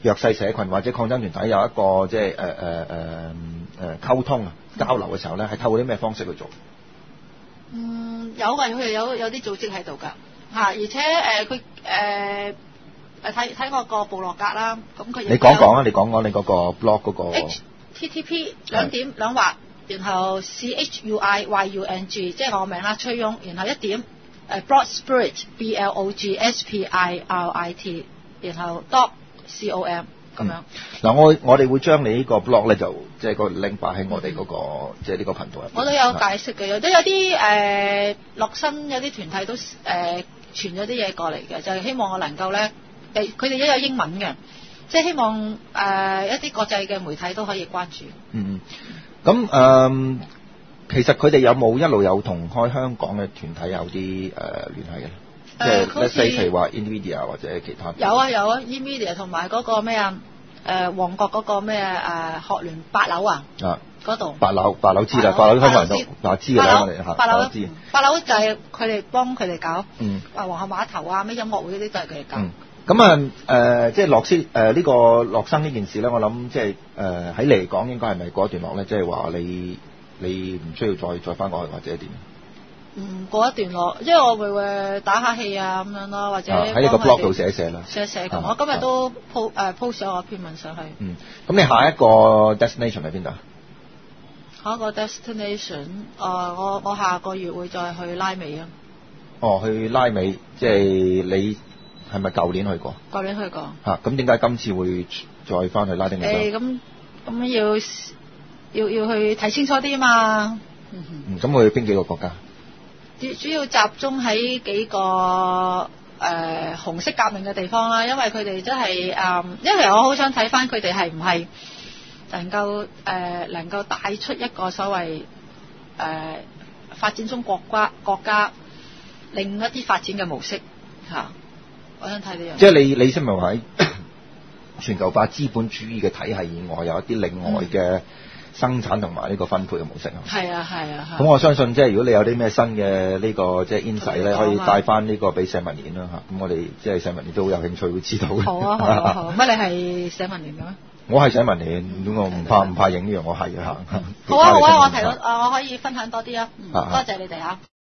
S1: 弱勢社群或者抗爭團體有一個即係誒誒誒誒溝通啊交流嘅時候咧，係透過啲咩方式去做？
S5: 嗯，有㗎，佢哋有有啲組織喺度㗎嚇，而且誒佢誒誒睇睇我個部落格啦，咁佢
S1: 你講講啊，你講講你嗰個 blog 嗰個
S5: H T T P 兩點兩劃，然後 C H U I Y U N G 即係我名啦，崔庸，然後一點誒 Blog Spirit B L O G S P I R I T， 然後 dot C O M 咁樣。嗱、
S1: 嗯，我我哋會將你呢個 blog 咧就即係個 link 擺喺我哋嗰、那個、嗯、即係呢個頻道入邊。
S5: 我都有解釋嘅，有都有啲誒落新有啲團體都誒、呃、傳咗啲嘢過嚟嘅，就係、是、希望我能夠咧，誒佢哋都有英文嘅，即係希望誒、呃、一啲國際嘅媒體都可以關注。嗯嗯，
S1: 咁誒、呃，其實佢哋有冇一路有同開香港嘅團體有啲誒、呃、聯繫嘅？即係let's say譬如話 Nvidia 或者其他。
S5: 有啊有啊 Nvidia 同埋嗰個咩啊？誒、呃、旺角嗰個咩誒、呃、學聯八樓啊，嗰度八樓
S1: 八樓知啦，八樓香港人都嗱知㗎啦，我哋嚇
S5: 八樓
S1: 知。
S5: 八樓就係佢哋幫佢哋搞，
S1: 嗯，
S5: 啊皇后碼頭啊咩音樂會嗰啲都係佢哋搞。
S1: 嗯，咁啊誒，即係樂師誒呢個樂生呢件事咧，我諗即係誒喺你嚟講應該係咪過一段落咧？即係話你你唔需要再再翻過去或者點？
S5: 嗯，過一段落，因為我會會打下戲啊咁樣咯，或者
S1: 喺呢個 blog 度寫寫啦，
S5: 寫寫咁。我今日都 po 誒 post 咗我篇文上去。
S1: 嗯，咁你下一個 destination 喺邊度？
S5: 下一個 destination，誒、呃、我我下個月會再去拉美啊。
S1: 哦，去拉美，即係你係咪舊年去過？
S5: 舊年去過。嚇、啊，
S1: 咁點解今次會再翻去拉丁美洲？
S5: 誒咁咁要要要去睇清楚啲啊嘛。
S1: 嗯，咁去邊幾個國家？
S5: 主主要集中喺幾個誒、呃、紅色革命嘅地方啦，因為佢哋真係誒，因為我好想睇翻佢哋係唔係能夠誒、呃、能夠帶出一個所謂誒、呃、發展中國家國家另一啲發展嘅模式嚇、啊，我想睇呢樣。
S1: 即係你你先咪話喺全球化資本主義嘅體系以外，有一啲另外嘅、嗯。生產同埋呢個分配嘅模式啊，
S5: 係啊係啊係。
S1: 咁我相信即係如果你有啲咩新嘅呢個即係 insight 咧，可以帶翻呢個俾社民連啦嚇。咁我哋即係社民連都好有興趣會知道嘅。
S5: 好啊好啊好。乜你係社民連嘅咩？
S1: 我係社民連，咁我唔怕唔怕影呢樣，我係嘅嚇。
S5: 好啊好啊，我提到啊，我可以分享多啲啊。嗯，多謝你哋嚇。